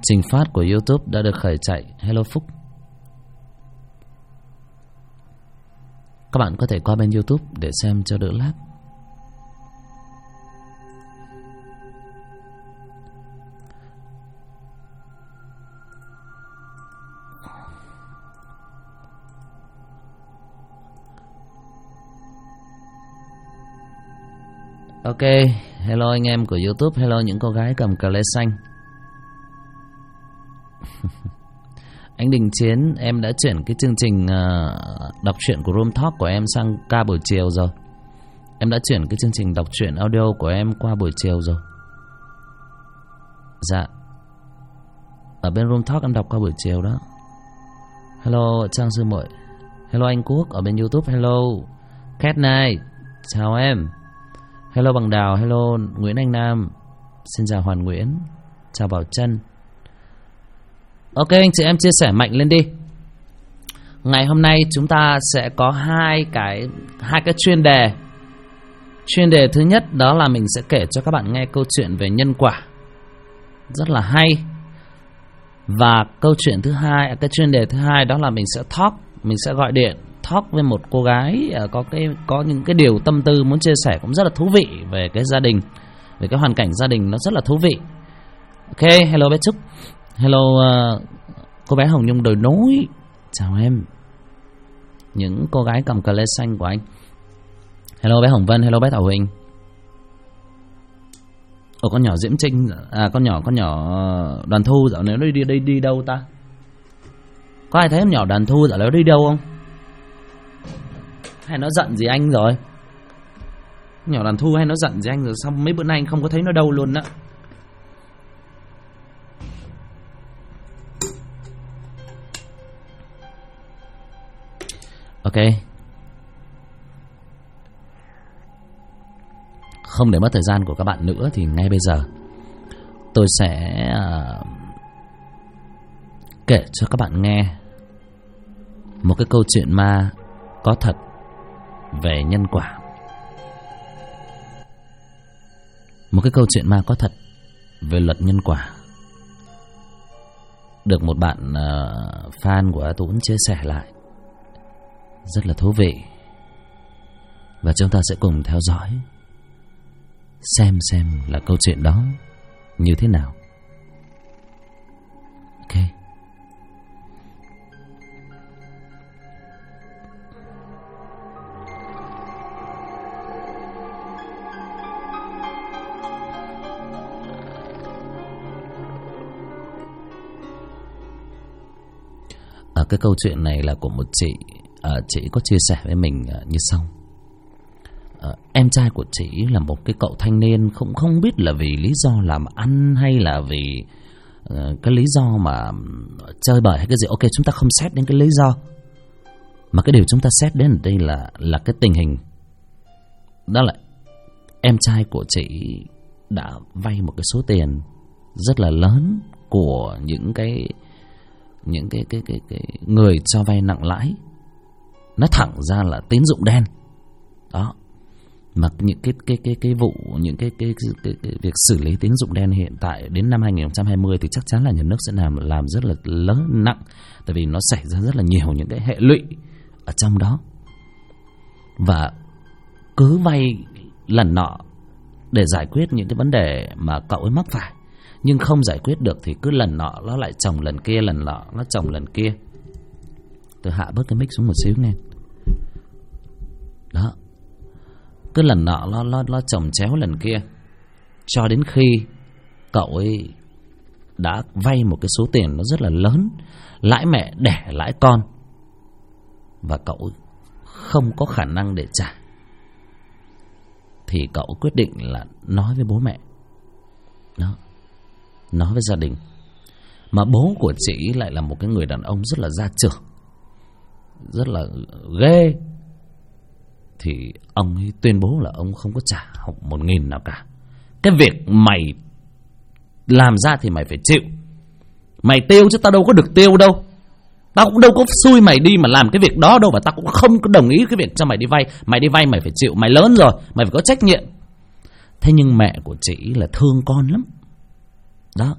Trình phát của YouTube đã được khởi chạy. Hello Phúc. Các bạn có thể qua bên YouTube để xem cho đỡ lag. Ok, hello anh em của YouTube, hello những cô gái cầm cờ lê xanh. Anh Đình Chiến, em đã chuyển cái chương trình đọc truyện của Room Talk của em sang ca buổi chiều rồi. Em đã chuyển cái chương trình đọc truyện audio của em qua buổi chiều rồi. Dạ. Ở bên Room Talk em đọc qua buổi chiều đó. Hello Trang Sư Muội. Hello anh Quốc ở bên YouTube. Hello Cat Night. Chào em. Hello Bằng Đào. Hello Nguyễn Anh Nam. Xin chào Hoàn Nguyễn. Chào Bảo Trân. Ok anh chị em chia sẻ mạnh lên đi. Ngày hôm nay chúng ta sẽ có hai cái chuyên đề. Chuyên đề thứ nhất đó là mình sẽ kể cho các bạn nghe câu chuyện về nhân quả, rất là hay. Và câu chuyện thứ hai, cái chuyên đề thứ hai đó là mình sẽ mình sẽ gọi điện talk với một cô gái có những cái điều tâm tư muốn chia sẻ cũng rất là thú vị về cái gia đình, về cái hoàn cảnh gia đình nó rất là thú vị. Ok, hello bé Trúc. Hello cô bé Hồng Nhung đồi núi. Chào em. Những cô gái cầm cờ lê xanh của anh. Hello bé Hồng Vân. Hello bé Thảo Huỳnh. Ồ, con nhỏ Diễm Trinh. À, con nhỏ Đoàn Thu dạo này nó đi đâu ta? Có ai thấy con nhỏ Đoàn Thu dạo này nó đi đâu không? Hay nó giận gì anh rồi? Nhỏ Đoàn Thu hay nó giận gì anh rồi? Xong mấy bữa nay anh không có thấy nó đâu luôn á. Ok. Không để mất thời gian của các bạn nữa thì ngay bây giờ tôi sẽ kể cho các bạn nghe một cái câu chuyện ma có thật về nhân quả. Một cái câu chuyện ma có thật về luật nhân quả, được một bạn fan của A Tún chia sẻ lại. Rất là thú vị. Và chúng ta sẽ cùng theo dõi xem là câu chuyện đó như thế nào. Ok. Cái câu chuyện này là của một chị. Chị có chia sẻ với mình như sau. Em trai của chị là một cái cậu thanh niên không biết là vì lý do làm ăn hay là vì cái lý do mà chơi bời hay cái gì. Ok, chúng ta không xét đến cái lý do, mà cái điều chúng ta xét đến ở đây là cái tình hình. Đó là em trai của chị đã vay một cái số tiền rất là lớn của những cái người cho vay nặng lãi. Nó thẳng ra là tín dụng đen đó. Mà những cái vụ, những cái việc xử lý tín dụng đen hiện tại đến năm 2020 thì chắc chắn là nhà nước sẽ làm rất là lớn nặng, tại vì nó xảy ra rất là nhiều những cái hệ lụy ở trong đó. Và cứ vay lần nọ để giải quyết những cái vấn đề mà cậu ấy mắc phải, nhưng không giải quyết được thì cứ lần nọ nó lại chồng lần kia, lần nọ nó chồng lần kia. Tôi hạ bớt cái mic xuống một xíu nghe. Đó. Cứ lần nọ nó chồng chéo lần kia, cho đến khi cậu ấy đã vay một cái số tiền nó rất là lớn, lãi mẹ đẻ lãi con, và cậu không có khả năng để trả. Thì cậu quyết định là nói với bố mẹ đó, nói với gia đình. Mà bố của chị lại là một cái người đàn ông rất là gia trưởng, rất là ghê. Thì ông ấy tuyên bố là ông không có trả 1.000 nào cả. Cái việc mày làm ra thì mày phải chịu. Mày tiêu chứ tao đâu có được tiêu đâu. Tao cũng đâu có xui mày đi mà làm cái việc đó đâu. Và tao cũng không có đồng ý cái việc cho mày đi vay. Mày đi vay mày phải chịu. Mày lớn rồi, mày phải có trách nhiệm. Thế nhưng mẹ của chị là thương con lắm đó.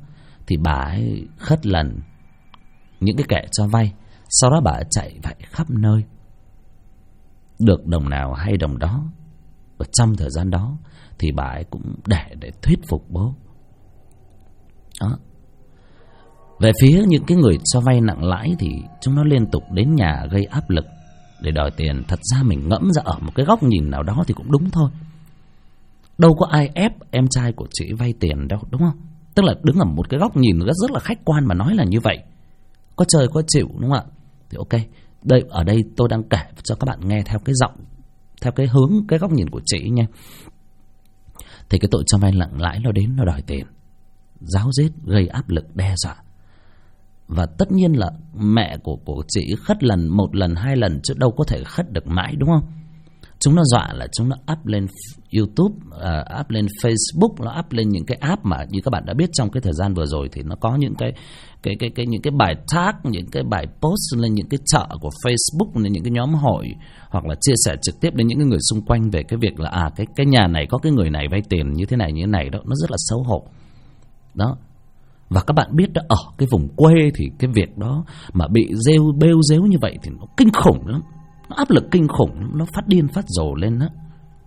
thì bà ấy khất lần những cái kẻ cho vay. Sau đó bà ấy chạy vạy khắp nơi, được đồng nào hay đồng đó. Và trong thời gian đó thì bà ấy cũng để thuyết phục bố đó. Về phía những cái người cho vay nặng lãi thì chúng nó liên tục đến nhà gây áp lực để đòi tiền. Thật ra mình ngẫm ra ở một cái góc nhìn nào đó thì cũng đúng thôi. Đâu có ai ép em trai của chị vay tiền đâu, đúng không? Tức là đứng ở một cái góc nhìn rất là khách quan mà nói là như vậy. Có chơi có chịu, đúng không ạ? Thì ok, ở đây tôi đang kể cho các bạn nghe theo cái giọng, theo cái hướng, cái góc nhìn của chị nha. Thì cái tội cho vay nặng lãi nó đến, nó đòi tiền, ráo riết, gây áp lực, đe dọa. Và tất nhiên là mẹ của chị khất lần, một lần, hai lần, chứ đâu có thể khất được mãi, đúng không? Chúng nó dọa là chúng nó up lên YouTube, up lên Facebook, nó up lên những cái app mà như các bạn đã biết trong cái thời gian vừa rồi thì nó có những những cái bài tag, những cái bài post lên những cái chợ của Facebook, lên những cái nhóm hội, hoặc là chia sẻ trực tiếp đến những cái người xung quanh về cái việc là cái nhà này có cái người này vay tiền như thế này đó, nó rất là xấu hổ. Đó. Và các bạn biết đó, ở cái vùng quê thì cái việc đó mà bị bêu rếu như vậy thì nó kinh khủng lắm. Nó áp lực kinh khủng, nó phát điên phát rồ lên đó.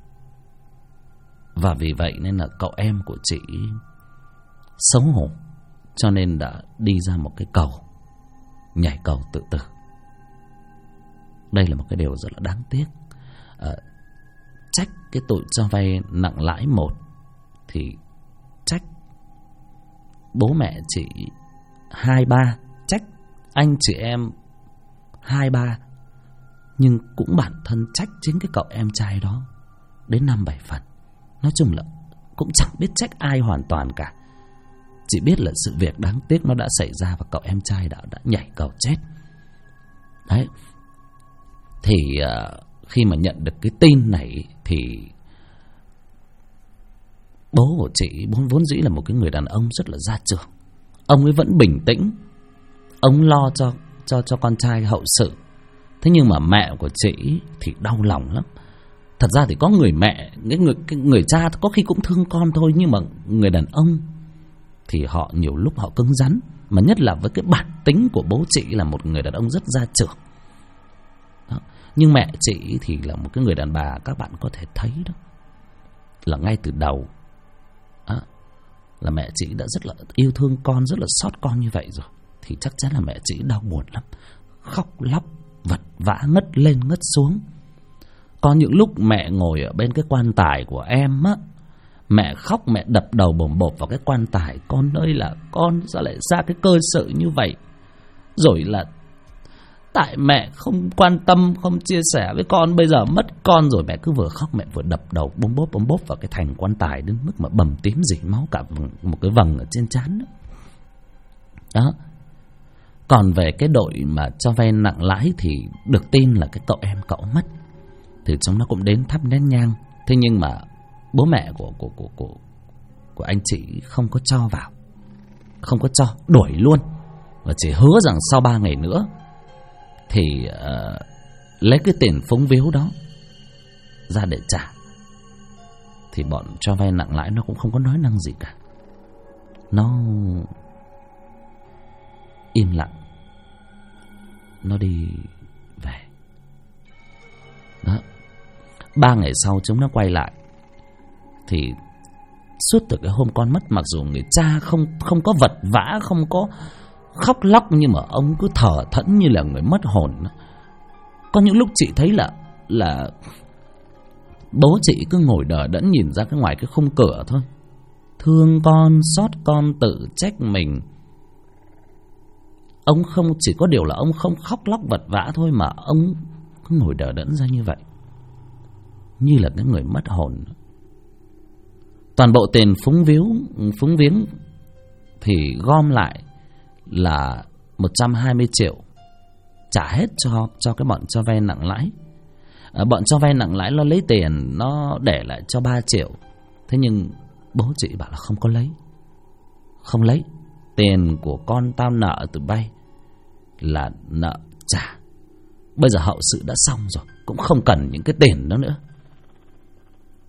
Và vì vậy nên là cậu em của chị xấu hổ, cho nên đã đi ra một cái cầu, nhảy cầu tự tử. Đây là một cái điều rất là đáng tiếc. Trách cái tội cho vay nặng lãi một thì trách bố mẹ chị 2-3, trách anh chị em 2-3, nhưng cũng bản thân trách chính cái cậu em trai đó đến 5-7 phần. Nói chung là cũng chẳng biết trách ai hoàn toàn cả. Chỉ biết là sự việc đáng tiếc nó đã xảy ra và cậu em trai đã nhảy cầu chết. Đấy. Thì khi mà nhận được cái tin này thì bố của chị vốn dĩ là một cái người đàn ông rất là gia trưởng. Ông ấy vẫn bình tĩnh, ông lo cho con trai hậu sự. Thế nhưng mà mẹ của chị thì đau lòng lắm. Thật ra thì có người mẹ, cái người cha có khi cũng thương con thôi, nhưng mà người đàn ông thì họ nhiều lúc họ cứng rắn, mà nhất là với cái bản tính của bố chị là một người đàn ông rất gia trưởng. Đó. Nhưng mẹ chị thì là một cái người đàn bà, các bạn có thể thấy đó, là ngay từ đầu là mẹ chị đã rất là yêu thương con, rất là xót con như vậy rồi, thì chắc chắn là mẹ chị đau buồn lắm, khóc lóc vật vã, ngất lên ngất xuống. Có những lúc mẹ ngồi ở bên cái quan tài của em á, mẹ khóc, mẹ đập đầu bồm bộp vào cái quan tài: con ơi là con, sao lại ra cái cơ sự như vậy? Rồi là tại mẹ không quan tâm, không chia sẻ với con, bây giờ mất con rồi. Mẹ cứ vừa khóc mẹ vừa đập đầu bốm bốp vào cái thành quan tài đến mức mà bầm tím rỉ máu cả một cái vầng ở trên trán đó. Đó. Còn về cái đội mà cho vay nặng lãi thì được tin là cái cậu em cậu mất, thì chúng nó cũng đến thắp nén nhang. Thế nhưng mà bố mẹ của anh chị không có cho vào, không có cho, đuổi luôn, và chỉ hứa rằng sau 3 ngày nữa thì lấy cái tiền phúng víu đó ra để trả. Thì bọn cho vay nặng lãi nó cũng không có nói năng gì cả, nó im lặng, nó đi về. Đó. 3 ngày sau chúng nó quay lại, thì suốt từ cái hôm con mất, mặc dù người cha không có vật vã, không có khóc lóc, nhưng mà ông cứ thở thẫn như là người mất hồn. Có những lúc chị thấy là bố chị cứ ngồi đờ đẫn nhìn ra cái ngoài cái khung cửa thôi, thương con, xót con, tự trách mình. Ông không, chỉ có điều là ông không khóc lóc vật vã thôi, mà ông cứ ngồi đờ đẫn ra như vậy, như là cái người mất hồn. Toàn bộ tiền phúng viếng thì gom lại là 120 triệu, trả hết cho cái bọn cho vay nặng lãi. Bọn cho vay nặng lãi nó lấy tiền, nó để lại cho 3 triệu. Thế nhưng bố chị bảo là không lấy. Tiền của con tao nợ tụi bay là nợ trả. Bây giờ hậu sự đã xong rồi, cũng không cần những cái tiền đó nữa.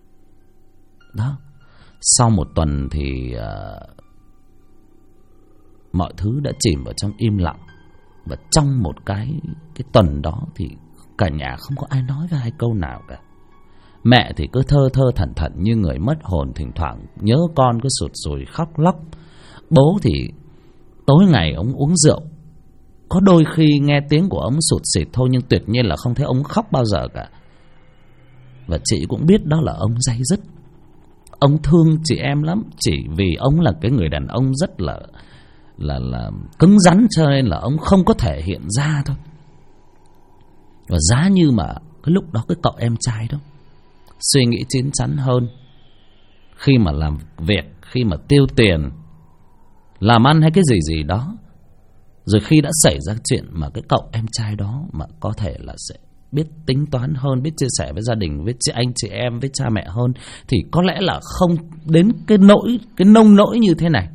Đó. Sau 1 tuần thì mọi thứ đã chìm vào trong im lặng. Và trong một cái tuần đó thì cả nhà không có ai nói với ai câu nào cả. Mẹ thì cứ thơ thơ thẩn thẩn như người mất hồn, thỉnh thoảng nhớ con cứ sụt sùi khóc lóc. Bố thì tối ngày ông uống rượu, có đôi khi nghe tiếng của ông sụt sịt thôi, nhưng tuyệt nhiên là không thấy ông khóc bao giờ cả. Và chị cũng biết đó là ông day dứt. Ông thương chị em lắm, chỉ vì ông là cái người đàn ông rất là cứng rắn, cho nên là ông không có thể hiện ra thôi. Và giá như mà cái lúc đó cái cậu em trai đó suy nghĩ chín chắn hơn, khi mà làm việc, khi mà tiêu tiền, làm ăn hay cái gì đó, rồi khi đã xảy ra chuyện mà cái cậu em trai đó mà có thể là sẽ biết tính toán hơn, biết chia sẻ với gia đình, với anh chị em, với cha mẹ hơn, thì có lẽ là không đến cái nông nỗi như thế này.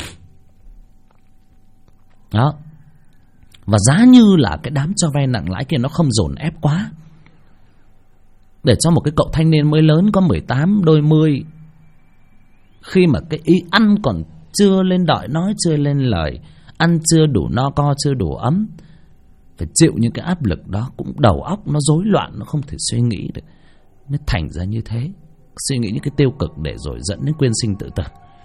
Đó. Và giá như là cái đám cho vay nặng lãi kia nó không dồn ép quá, để cho một cái cậu thanh niên mới lớn có 18 đôi 10, khi mà cái ý ăn còn chưa lên đọi nói, chưa lên lời, ăn chưa đủ no co, chưa đủ ấm, phải chịu những cái áp lực đó, cũng đầu óc nó rối loạn, nó không thể suy nghĩ được, mới thành ra như thế, suy nghĩ những cái tiêu cực để rồi dẫn đến quyên sinh tự tử.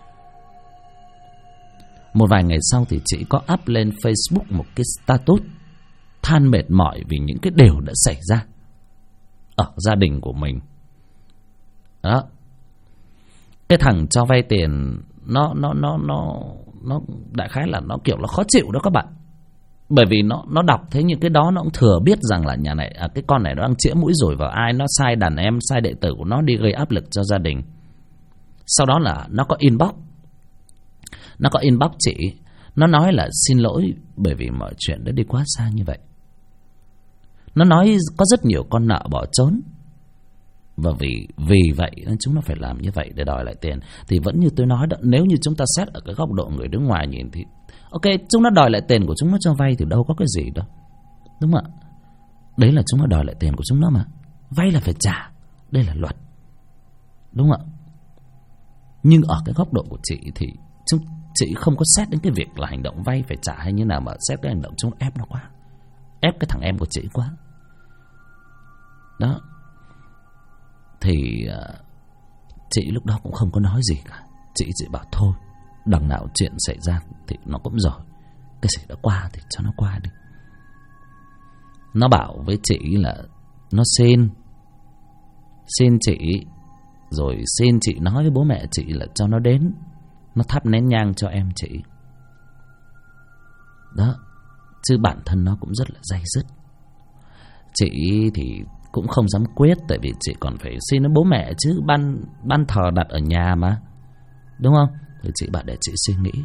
Một vài ngày sau thì chị có up lên Facebook một cái status than mệt mỏi vì những cái điều đã xảy ra ở gia đình của mình. Đó. Cái thằng cho vay tiền nó đại khái là nó kiểu là khó chịu đó các bạn. Bởi vì nó đọc thấy những cái đó, nó cũng thừa biết rằng là nhà này cái con này nó đang chĩa mũi rồi vào ai, nó sai đàn em, sai đệ tử của nó đi gây áp lực cho gia đình. Sau đó là nó có inbox chị, nó nói là xin lỗi bởi vì mọi chuyện đã đi quá xa như vậy. Nó nói có rất nhiều con nợ bỏ trốn, và vì vậy nên chúng nó phải làm như vậy để đòi lại tiền. Thì vẫn như tôi nói đó, nếu như chúng ta xét ở cái góc độ người đứng ngoài nhìn thì ok, chúng nó đòi lại tiền của chúng nó cho vay thì đâu có cái gì đâu, đúng không ạ? Đấy là chúng nó đòi lại tiền của chúng nó mà, vay là phải trả, đây là luật, đúng không ạ? Nhưng ở cái góc độ của chị thì chị không có xét đến cái việc là hành động vay phải trả hay như nào, mà xét cái hành động chúng ép nó quá, ép cái thằng em của chị quá. Đó. Thì chị lúc đó cũng không có nói gì cả. Chị chỉ bảo thôi, đằng nào chuyện xảy ra thì nó cũng rồi, cái gì đã qua thì cho nó qua đi. Nó bảo với chị là nó xin chị, rồi xin chị nói với bố mẹ chị là cho nó đến, nó thắp nén nhang cho em chị. Đó. Chứ bản thân nó cũng rất là day dứt. Chị thì cũng không dám quyết, tại vì chị còn phải xin nó bố mẹ chứ, ban thờ đặt ở nhà mà, đúng không? Thì chị bảo để chị suy nghĩ.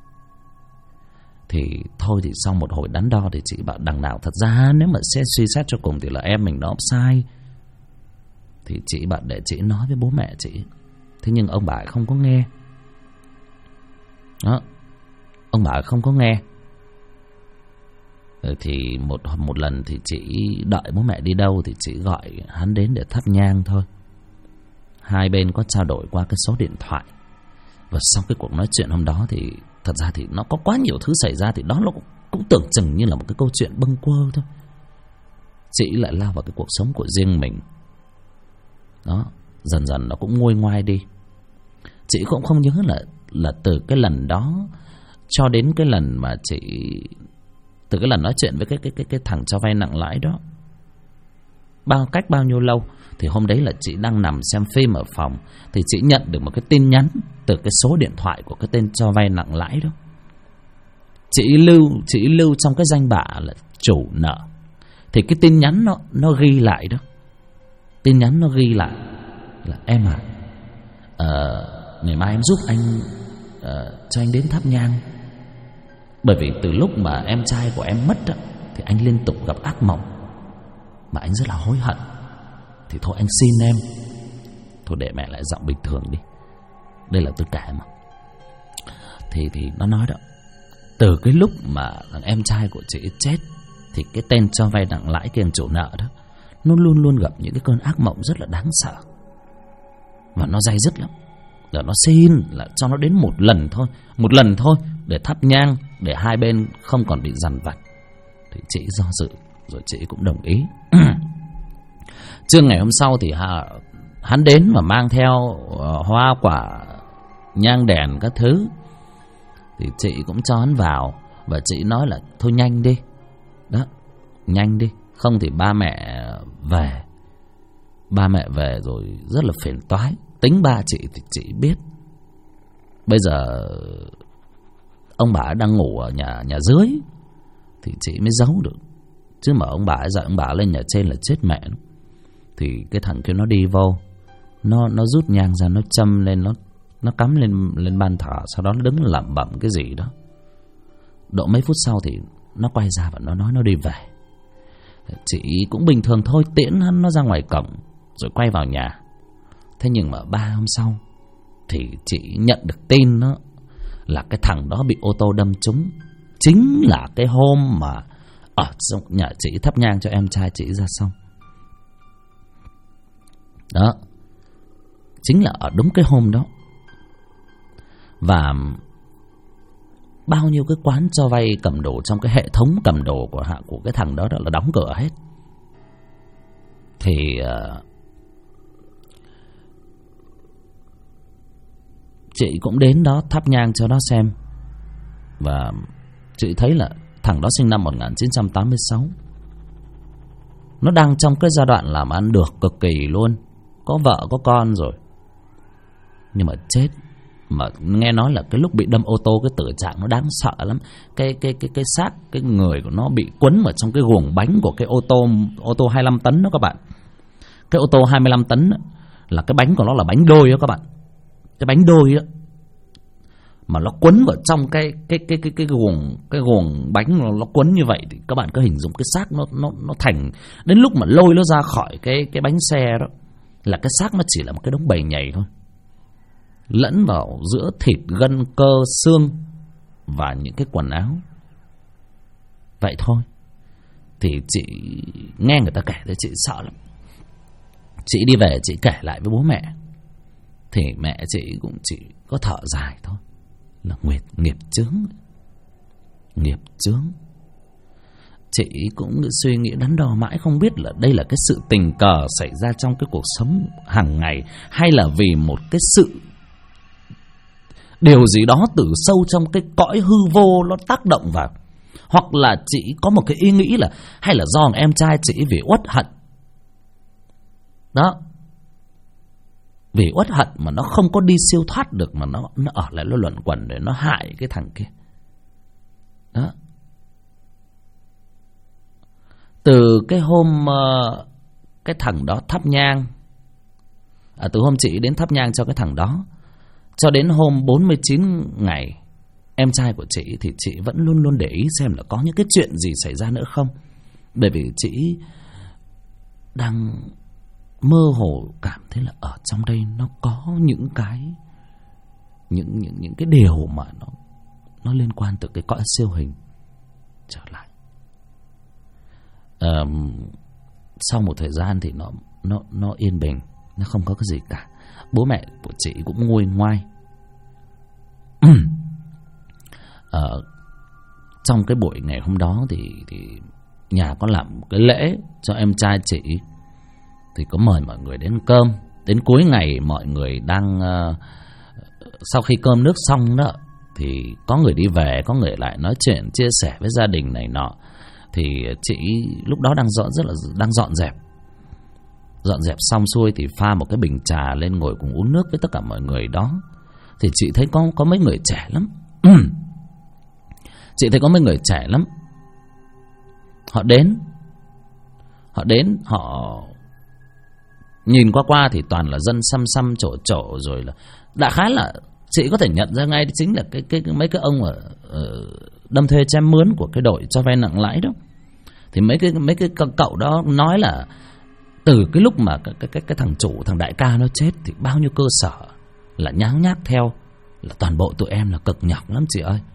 Thì thôi, thì sau một hồi đắn đo thì chị bảo đằng nào thật ra nếu mà suy xét cho cùng thì là em mình nó sai. Thì chị bảo để chị nói với bố mẹ chị. Thế nhưng ông bà không có nghe. Đó. Ông bà không có nghe. Thì một lần thì chị đợi bố mẹ đi đâu thì chị gọi hắn đến để thắp nhang thôi. Hai bên có trao đổi qua cái số điện thoại. Và sau cái cuộc nói chuyện hôm đó thì thật ra thì nó có quá nhiều thứ xảy ra, thì đó nó cũng tưởng chừng như là một cái câu chuyện bâng quơ thôi. Chị lại lao vào cái cuộc sống của riêng mình. Đó. Dần dần nó cũng nguôi ngoai đi. Chị cũng không nhớ là từ cái lần đó cho đến cái lần mà chị, từ cái lần nói chuyện với cái thằng cho vay nặng lãi đó, cách bao nhiêu lâu. Thì hôm đấy là chị đang nằm xem phim ở phòng, thì chị nhận được một cái tin nhắn từ cái số điện thoại của cái tên cho vay nặng lãi đó. Chị lưu trong cái danh bạ là chủ nợ. Thì cái tin nhắn nó ghi lại đó. Tin nhắn nó ghi lại là em à, ngày mai em giúp anh cho anh đến thắp nhang. Bởi vì từ lúc mà em trai của em mất đó, thì anh liên tục gặp ác mộng mà anh rất là hối hận. Thì thôi anh xin em. Thôi để mẹ lại giọng bình thường đi, đây là tôi kể mà. Thì nó nói đó, từ cái lúc mà thằng em trai của chị chết, thì cái tên cho vay nặng lãi kia, chủ nợ đó, nó luôn luôn gặp những cái cơn ác mộng rất là đáng sợ. Và nó day dứt lắm. Rồi nó xin là cho nó đến một lần thôi để thắp nhang, để hai bên không còn bị dằn vặt. Thì chị do dự rồi chị cũng đồng ý. Trưa ngày hôm sau thì hắn đến và mang theo hoa quả, nhang đèn các thứ. Thì chị cũng cho hắn vào, và chị nói là thôi nhanh đi. Đó, nhanh đi, không thì ba mẹ về rồi rất là phiền toái. Tính ba chị thì chị biết. Bây giờ ông bà đang ngủ ở nhà dưới thì chị mới giấu được. Chứ mà ông bà dạy ông bà lên nhà trên là chết mẹ nó. Thì cái thằng kia nó đi vô, nó rút nhang ra, nó châm lên, nó cắm lên ban thờ. Sau đó nó đứng lẩm bẩm cái gì đó. Độ mấy phút sau thì nó quay ra và nó nói nó đi về. Chị cũng bình thường thôi, tiễn hắn nó ra ngoài cổng rồi quay vào nhà. Thế nhưng mà 3 hôm sau thì chị nhận được tin đó là cái thằng đó bị ô tô đâm trúng. Chính là cái hôm mà ở trong nhà chị thắp nhang cho em trai chị ra xong. Đó, chính là ở đúng cái hôm đó. Và bao nhiêu cái quán cho vay cầm đồ trong cái hệ thống cầm đồ của cái thằng đó là đóng cửa hết. Thì chị cũng đến đó thắp nhang cho nó xem. Và chị thấy là thằng đó sinh năm 1986. Nó đang trong cái giai đoạn làm ăn được cực kỳ luôn, có vợ có con rồi. Nhưng mà chết. Mà nghe nói là cái lúc bị đâm ô tô cái tử trạng nó đáng sợ lắm. Cái xác, cái người của nó bị quấn vào trong cái guồng bánh của cái ô tô 25 tấn đó các bạn. Cái ô tô 25 tấn đó, là cái bánh của nó là bánh đôi đó các bạn. Cái bánh đôi đó mà nó quấn vào trong cái guồng bánh, nó quấn như vậy thì các bạn cứ hình dung cái xác nó thành, đến lúc mà lôi nó ra khỏi cái bánh xe đó là cái xác nó chỉ là một cái đống bầy nhầy thôi, lẫn vào giữa thịt, gân, cơ, xương và những cái quần áo. Vậy thôi. Thì chị nghe người ta kể thì chị sợ lắm. Chị đi về chị kể lại với bố mẹ thì mẹ chị cũng chỉ có thở dài thôi, là nghiệp chướng. Nghiệp chướng. Chị cũng suy nghĩ đắn đo mãi không biết là đây là cái sự tình cờ xảy ra trong cái cuộc sống hàng ngày, hay là vì một cái sự điều gì đó từ sâu trong cái cõi hư vô nó tác động vào. Hoặc là chị có một cái ý nghĩ là hay là do em trai chị vì uất hận. Đó, vì uất hận mà nó không có đi siêu thoát được, mà nó ở lại nó luẩn quẩn để nó hại cái thằng kia. Đó. Từ cái hôm cái thằng đó thắp nhang, từ hôm chị đến thắp nhang cho cái thằng đó cho đến hôm 49 ngày em trai của chị, thì chị vẫn luôn luôn để ý xem là có những cái chuyện gì xảy ra nữa không. Bởi vì chị đang mơ hồ cảm thấy là ở trong đây nó có những cái những cái điều mà nó liên quan từ cái cõi siêu hình trở lại. Sau một thời gian thì nó yên bình, nó không có cái gì cả. Bố mẹ của chị cũng nguôi ngoai. Trong cái buổi ngày hôm đó thì nhà có làm một cái lễ cho em trai chị, thì có mời mọi người đến cơm. Đến cuối ngày mọi người đang sau khi cơm nước xong đó thì có người đi về, có người lại nói chuyện chia sẻ với gia đình này nọ. Thì chị lúc đó đang dọn dẹp xong xuôi thì pha một cái bình trà lên ngồi cùng uống nước với tất cả mọi người đó. Thì chị thấy có mấy người trẻ lắm. Chị thấy có mấy người trẻ lắm. Họ đến họ nhìn qua thì toàn là dân xăm trổ rồi, là đại khái là chị có thể nhận ra ngay chính là cái mấy cái ông ở đâm thuê chém mướn của cái đội cho vay nặng lãi đó. Thì mấy cái cậu đó nói là từ cái lúc mà cái thằng đại ca nó chết thì bao nhiêu cơ sở là nháng nhác theo, là toàn bộ tụi em là cực nhọc lắm chị ơi.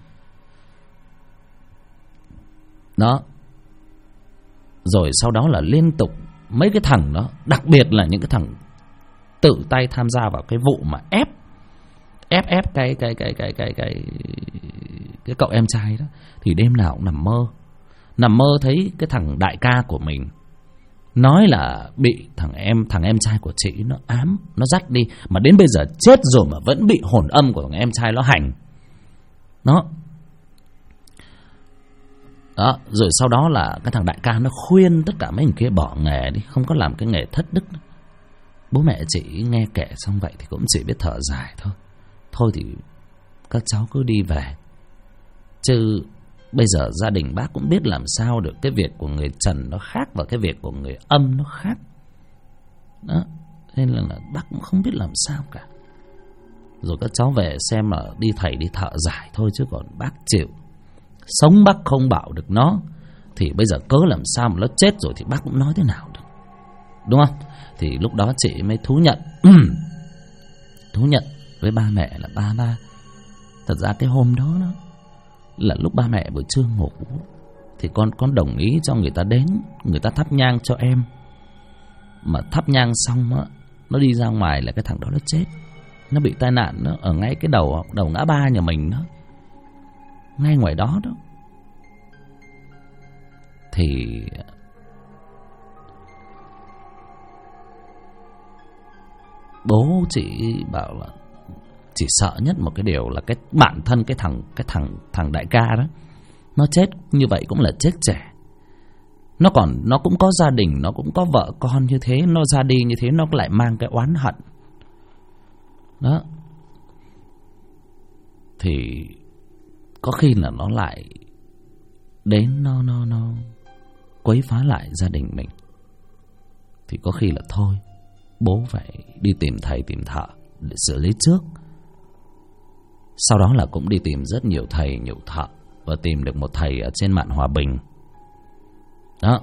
Đó. Rồi sau đó là liên tục mấy cái thằng đó, đặc biệt là những cái thằng tự tay tham gia vào cái vụ mà ép cái cậu em trai đó, thì đêm nào cũng nằm mơ thấy cái thằng đại ca của mình nói là bị thằng em trai của chị nó ám, nó dắt đi, mà đến bây giờ chết rồi mà vẫn bị hồn âm của thằng em trai nó hành. Đó. Đó, rồi sau đó là cái thằng đại ca nó khuyên tất cả mấy người kia bỏ nghề đi, không có làm cái nghề thất đức. Bố mẹ chị nghe kể xong vậy thì cũng chỉ biết thở dài thôi. Thôi thì các cháu cứ đi về, chứ bây giờ gia đình bác cũng biết làm sao được. Cái việc của người trần nó khác và cái việc của người âm nó khác. Đó, nên là bác cũng không biết làm sao cả. Rồi các cháu về xem là đi thầy đi thợ giải thôi, chứ còn bác chịu. Sống bác không bảo được nó, thì bây giờ cớ làm sao mà nó chết rồi thì bác cũng nói thế nào được, đúng không? Thì lúc đó chị mới thú nhận thú nhận với ba mẹ là ba, thật ra cái hôm đó là lúc ba mẹ buổi trưa ngủ thì con đồng ý cho người ta đến, người ta thắp nhang cho em. Mà thắp nhang xong á, nó đi ra ngoài là cái thằng đó nó chết. Nó bị tai nạn nó ở ngay cái đầu ngã ba nhà mình đó, ngay ngoài đó đó. Thì bố chị bảo là chỉ sợ nhất một cái điều là cái bản thân cái thằng đại ca đó, nó chết như vậy cũng là chết trẻ. Nó cũng có gia đình, nó cũng có vợ con như thế, nó ra đi như thế nó lại mang cái oán hận. Đó. Thì có khi là nó lại đến nó quấy phá lại gia đình mình. Thì có khi là thôi, bố phải đi tìm thầy tìm thợ để xử lý trước. Sau đó là cũng đi tìm rất nhiều thầy nhiều thợ, và tìm được một thầy ở trên mạn Hòa Bình. Đó.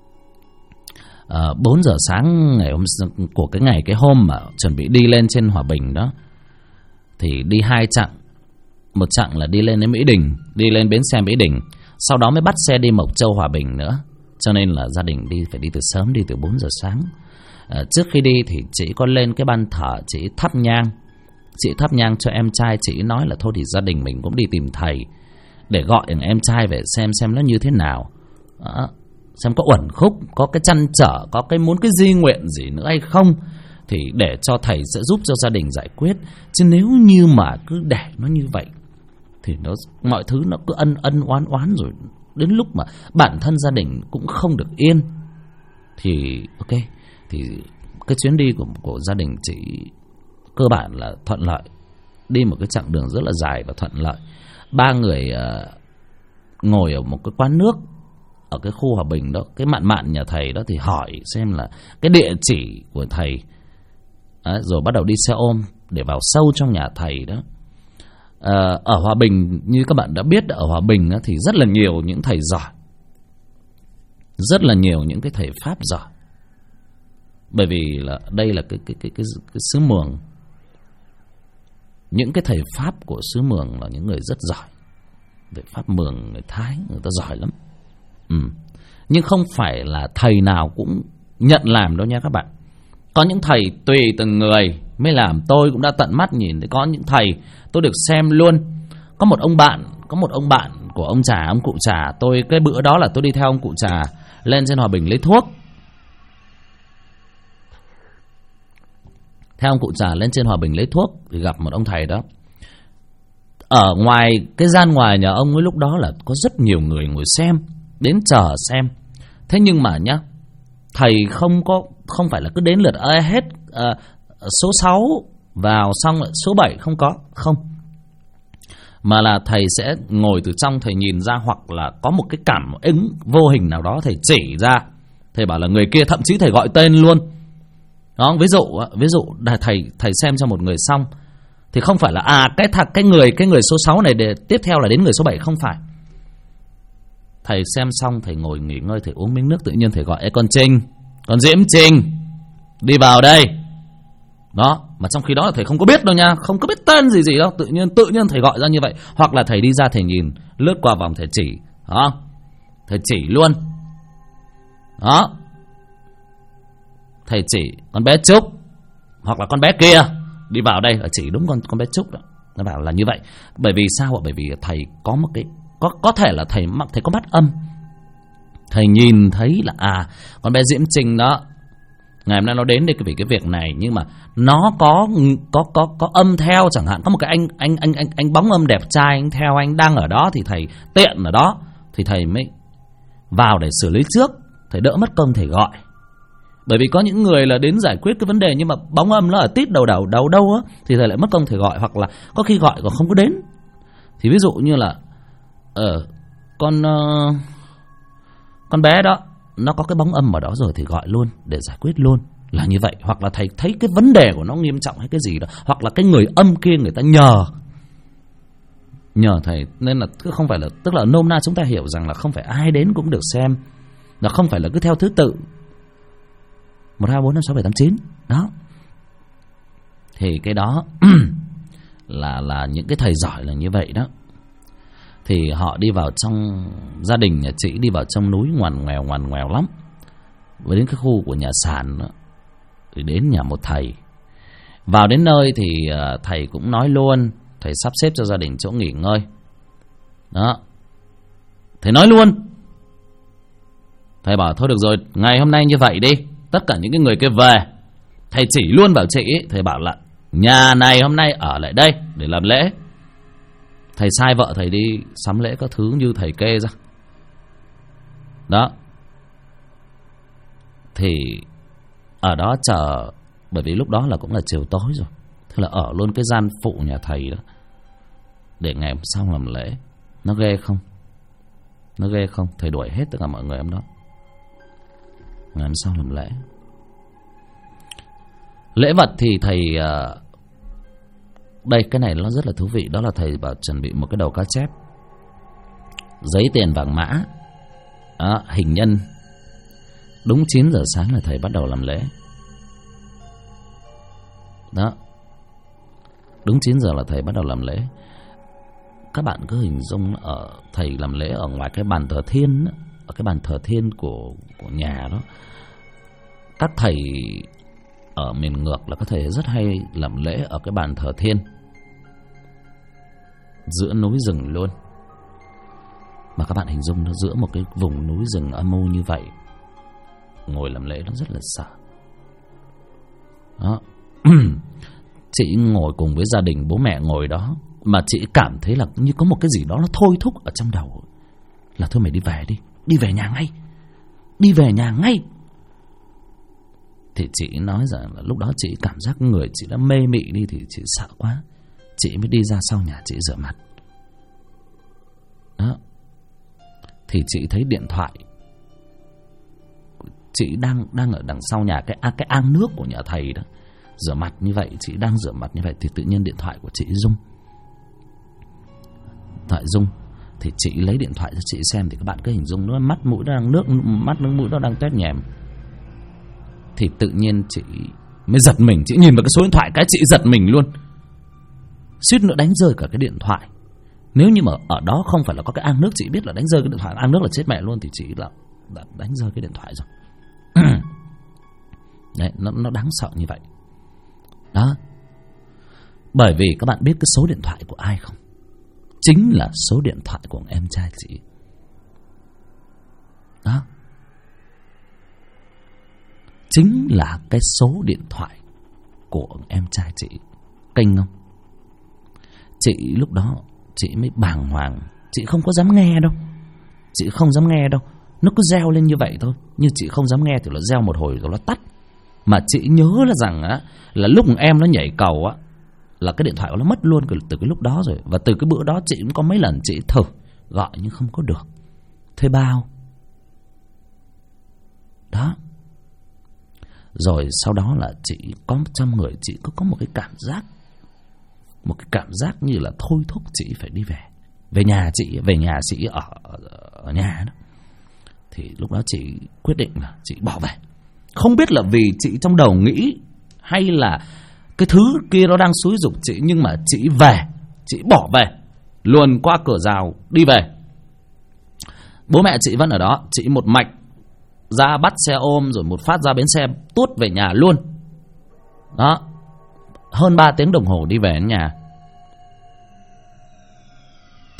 4 giờ sáng của cái hôm mà chuẩn bị đi lên trên Hòa Bình đó, thì đi 2 chặng. Một chặng là đi lên đến Mỹ Đình, đi lên bến xe Mỹ Đình, sau đó mới bắt xe đi Mộc Châu Hòa Bình nữa. Cho nên là gia đình phải đi từ sớm, đi từ 4 giờ sáng. Trước khi đi thì chị có lên cái ban thờ, chị thắp nhang. Chị thắp nhang cho em trai. Chị nói là thôi thì gia đình mình cũng đi tìm thầy để gọi em trai về xem nó như thế nào. Đó. Xem có uẩn khúc, có cái trăn trở, có cái muốn cái di nguyện gì nữa hay không, thì để cho thầy sẽ giúp cho gia đình giải quyết. Chứ nếu như mà cứ để nó như vậy thì mọi thứ nó cứ ân oán rồi đến lúc mà bản thân gia đình cũng không được yên. Thì ok, thì cái chuyến đi của gia đình chị cơ bản là thuận lợi. Đi một cái chặng đường rất là dài và thuận lợi. 3 người ngồi ở một cái quán nước ở cái khu Hòa Bình đó, cái mạn nhà thầy đó, thì hỏi xem là cái địa chỉ của thầy. Rồi bắt đầu đi xe ôm để vào sâu trong nhà thầy đó. Ở Hòa Bình như các bạn đã biết, ở Hòa Bình đó, thì rất là nhiều những thầy giỏi, rất là nhiều những cái thầy pháp giỏi. Bởi vì là đây là cái xứ Mường. Những cái thầy pháp của xứ Mường là những người rất giỏi. Về pháp Mường, người Thái, người ta giỏi lắm. Nhưng không phải là thầy nào cũng nhận làm đâu nha các bạn. Có những thầy tùy từng người mới làm. Tôi cũng đã tận mắt nhìn thấy có những thầy tôi được xem luôn. Có một ông bạn của ông cụ Trà. Tôi cái bữa đó là tôi đi theo ông cụ Trà lên trên Hòa Bình lấy thuốc. Theo ông cụ Trà lên trên Hòa Bình lấy thuốc thì gặp một ông thầy đó. Ở ngoài cái gian ngoài nhà ông ấy lúc đó là có rất nhiều người ngồi xem, đến chờ xem. Thế nhưng mà nhá, thầy không phải là cứ đến lượt hết số 6 vào xong rồi số 7 không. Mà là thầy sẽ ngồi từ trong, thầy nhìn ra, hoặc là có một cái cảm ứng vô hình nào đó thầy chỉ ra. Thầy bảo là người kia, thậm chí thầy gọi tên luôn. Đó, ví dụ thầy xem cho một người xong thì không phải là cái người số 6 này để tiếp theo là đến người số 7, không phải. Thầy xem xong, thầy ngồi nghỉ ngơi, thầy uống miếng nước, tự nhiên thầy gọi: "Ê con Trinh, con Diễm Trinh, đi vào đây." Đó, mà trong khi đó là thầy không có biết đâu nha, không có biết tên gì đâu, tự nhiên thầy gọi ra như vậy. Hoặc là thầy đi ra, thầy nhìn lướt qua vòng, thầy chỉ, đó, thầy chỉ luôn. Đó, thầy chỉ con bé Trúc hoặc là con bé kia đi vào đây, là chỉ đúng con bé Trúc đó. Nó bảo là như vậy. Bởi vì sao ạ? Bởi vì thầy có một cái có thể là thầy có mắt âm. Thầy nhìn thấy là con bé Diễm Trinh đó, ngày hôm nay nó đến đây vì cái việc này, nhưng mà nó có âm theo chẳng hạn, có một cái anh bóng âm đẹp trai anh theo anh đang ở đó, thì thầy tiện ở đó thì thầy mới vào để xử lý trước, thầy đỡ mất công thầy gọi. Bởi vì có những người là đến giải quyết cái vấn đề nhưng mà bóng âm nó ở tít đầu đâu á, thì thầy lại mất công thầy gọi, hoặc là có khi gọi còn không có đến. Thì ví dụ như là con bé đó nó có cái bóng âm ở đó rồi thì gọi luôn để giải quyết luôn, là như vậy. Hoặc là thầy thấy cái vấn đề của nó nghiêm trọng hay cái gì đó, hoặc là cái người âm kia người ta nhờ thầy, nên là không phải là, tức là nôm na chúng ta hiểu rằng là không phải ai đến cũng được xem, là không phải là cứ theo thứ tự 1, 2, 4, 5, 6, 7, 8, 9 đó. Thì cái đó là những cái thầy giỏi là như vậy đó. Thì họ đi vào trong gia đình nhà chị, đi vào trong núi ngoằn ngoèo lắm. Và đến cái khu của nhà sàn đó, thì đến nhà một thầy. Vào đến nơi thì thầy cũng nói luôn, thầy sắp xếp cho gia đình chỗ nghỉ ngơi đó. Thầy nói luôn, thầy bảo thôi được rồi, ngày hôm nay như vậy đi, tất cả những cái người kia về. Thầy chỉ luôn vào chị ấy, thầy bảo là nhà này hôm nay ở lại đây để làm lễ. Thầy sai vợ thầy đi sắm lễ các thứ như thầy kê ra đó. Thì ở đó chờ, bởi vì lúc đó là cũng là chiều tối rồi, thế là ở luôn cái gian phụ nhà thầy đó để ngày hôm sau làm lễ. Nó ghê không? Nó ghê không? Thầy đuổi hết tất cả mọi người hôm đó, ngày hôm sau làm lễ. Lễ vật thì thầy đây, cái này nó rất là thú vị. Đó là thầy bảo chuẩn bị một cái đầu cá chép, giấy tiền vàng mã, hình nhân. Đúng 9 giờ sáng là thầy bắt đầu làm lễ đó. Đúng 9 giờ là thầy bắt đầu làm lễ. Các bạn cứ hình dung ở thầy làm lễ ở ngoài cái bàn thờ thiên đó, ở cái bàn thờ thiên của nhà đó. Các thầy ở miền ngược là các thầy rất hay làm lễ ở cái bàn thờ thiên giữa núi rừng luôn. Mà các bạn hình dung nó giữa một cái vùng núi rừng âm u như vậy, ngồi làm lễ nó rất là sợ đó. Chị ngồi cùng với gia đình, bố mẹ ngồi đó, mà chị cảm thấy là như có một cái gì đó nó thôi thúc ở trong đầu, là thôi mày đi về đi, đi về nhà ngay, đi về nhà ngay. Thì chị nói rằng là lúc đó chị cảm giác người chị đã mê mị đi, thì chị sợ quá, chị mới đi ra sau nhà chị rửa mặt đó. Thì chị thấy điện thoại, chị đang ở đằng sau nhà cái ang nước của nhà thầy đó, rửa mặt như vậy. Chị đang rửa mặt như vậy thì tự nhiên điện thoại của chị rung. Thoại rung thì chị lấy điện thoại cho chị xem, thì các bạn cứ hình dung nó mắt mũi nó đang nước, mắt nước mũi nó đang tét nhèm. Thì tự nhiên chị mới giật mình, chị nhìn vào cái số điện thoại cái chị giật mình luôn, suýt nữa đánh rơi cả cái điện thoại. Nếu như mà ở đó không phải là có cái ang nước, chị biết là đánh rơi cái điện thoại, ang nước là chết mẹ luôn, thì chị là đã đánh rơi cái điện thoại rồi. Đấy, nó đáng sợ như vậy đó. Bởi vì các bạn biết cái số điện thoại của ai không? Chính là số điện thoại của em trai chị đó. Chính là cái số điện thoại của em trai chị. Kinh không? Chị lúc đó chị mới bàng hoàng, chị không có dám nghe đâu, chị không dám nghe đâu. Nó cứ reo lên như vậy thôi, nhưng chị không dám nghe thì nó reo một hồi rồi nó tắt. Mà chị nhớ là rằng á, là lúc em nó nhảy cầu á, là cái điện thoại của nó mất luôn từ cái lúc đó rồi. Và từ cái bữa đó chị cũng có mấy lần chị thử gọi nhưng không có được, thuê bao đó. Rồi sau đó là chị có trong người chị có một cái cảm giác như là thôi thúc chị phải đi về nhà chị ở nhà đó. Thì lúc đó chị quyết định là chị bỏ về. Không biết là vì chị trong đầu nghĩ hay là cái thứ kia nó đang xúi giục chị, nhưng mà chị về, chị bỏ về, luồn qua cửa rào đi về. Bố mẹ chị vẫn ở đó, chị một mạch ra bắt xe ôm rồi một phát ra bến xe tuốt về nhà luôn đó. Hơn 3 tiếng đồng hồ đi về đến nhà.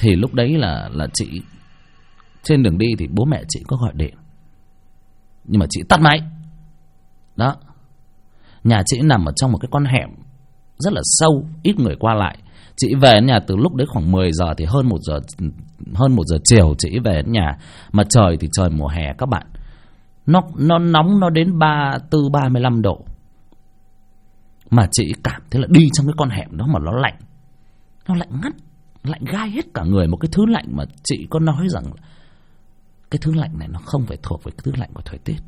Thì lúc đấy là chị trên đường đi thì bố mẹ chị có gọi điện, nhưng mà chị tắt máy. Đó, nhà chị nằm ở trong một cái con hẻm rất là sâu, ít người qua lại. Chị về đến nhà từ lúc đấy khoảng 10 giờ, thì hơn 1 giờ chiều chị về đến nhà. Mà trời thì trời mùa hè các bạn, nó nóng, nó đến 34-35 độ. Mà chị cảm thấy là đi trong cái con hẻm đó mà nó lạnh ngắt, lạnh gai hết cả người. Một cái thứ lạnh mà chị có nói rằng cái thứ lạnh này nó không phải thuộc về cái thứ lạnh của thời tiết.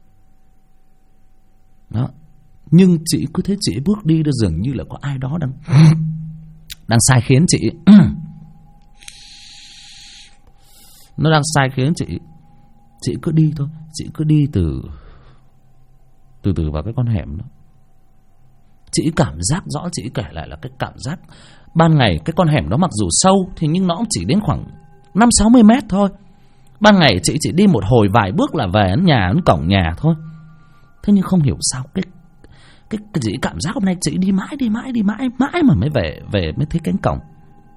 Đó. Nhưng chị cứ thế chị bước đi, dường như là có ai đó đang sai khiến chị. Nó đang sai khiến chị. Chị cứ đi thôi. Chị cứ đi từ từ vào cái con hẻm đó. Chị cảm giác rõ, chị kể lại là cái cảm giác ban ngày cái con hẻm đó mặc dù sâu thì nhưng nó cũng chỉ đến khoảng 50-60 mét thôi. Ban ngày chị chỉ đi một hồi vài bước là về đến nhà, đến cổng nhà thôi. Thế nhưng không hiểu sao cái gì cảm giác hôm nay chị đi mãi mà mới về mới thấy cánh cổng.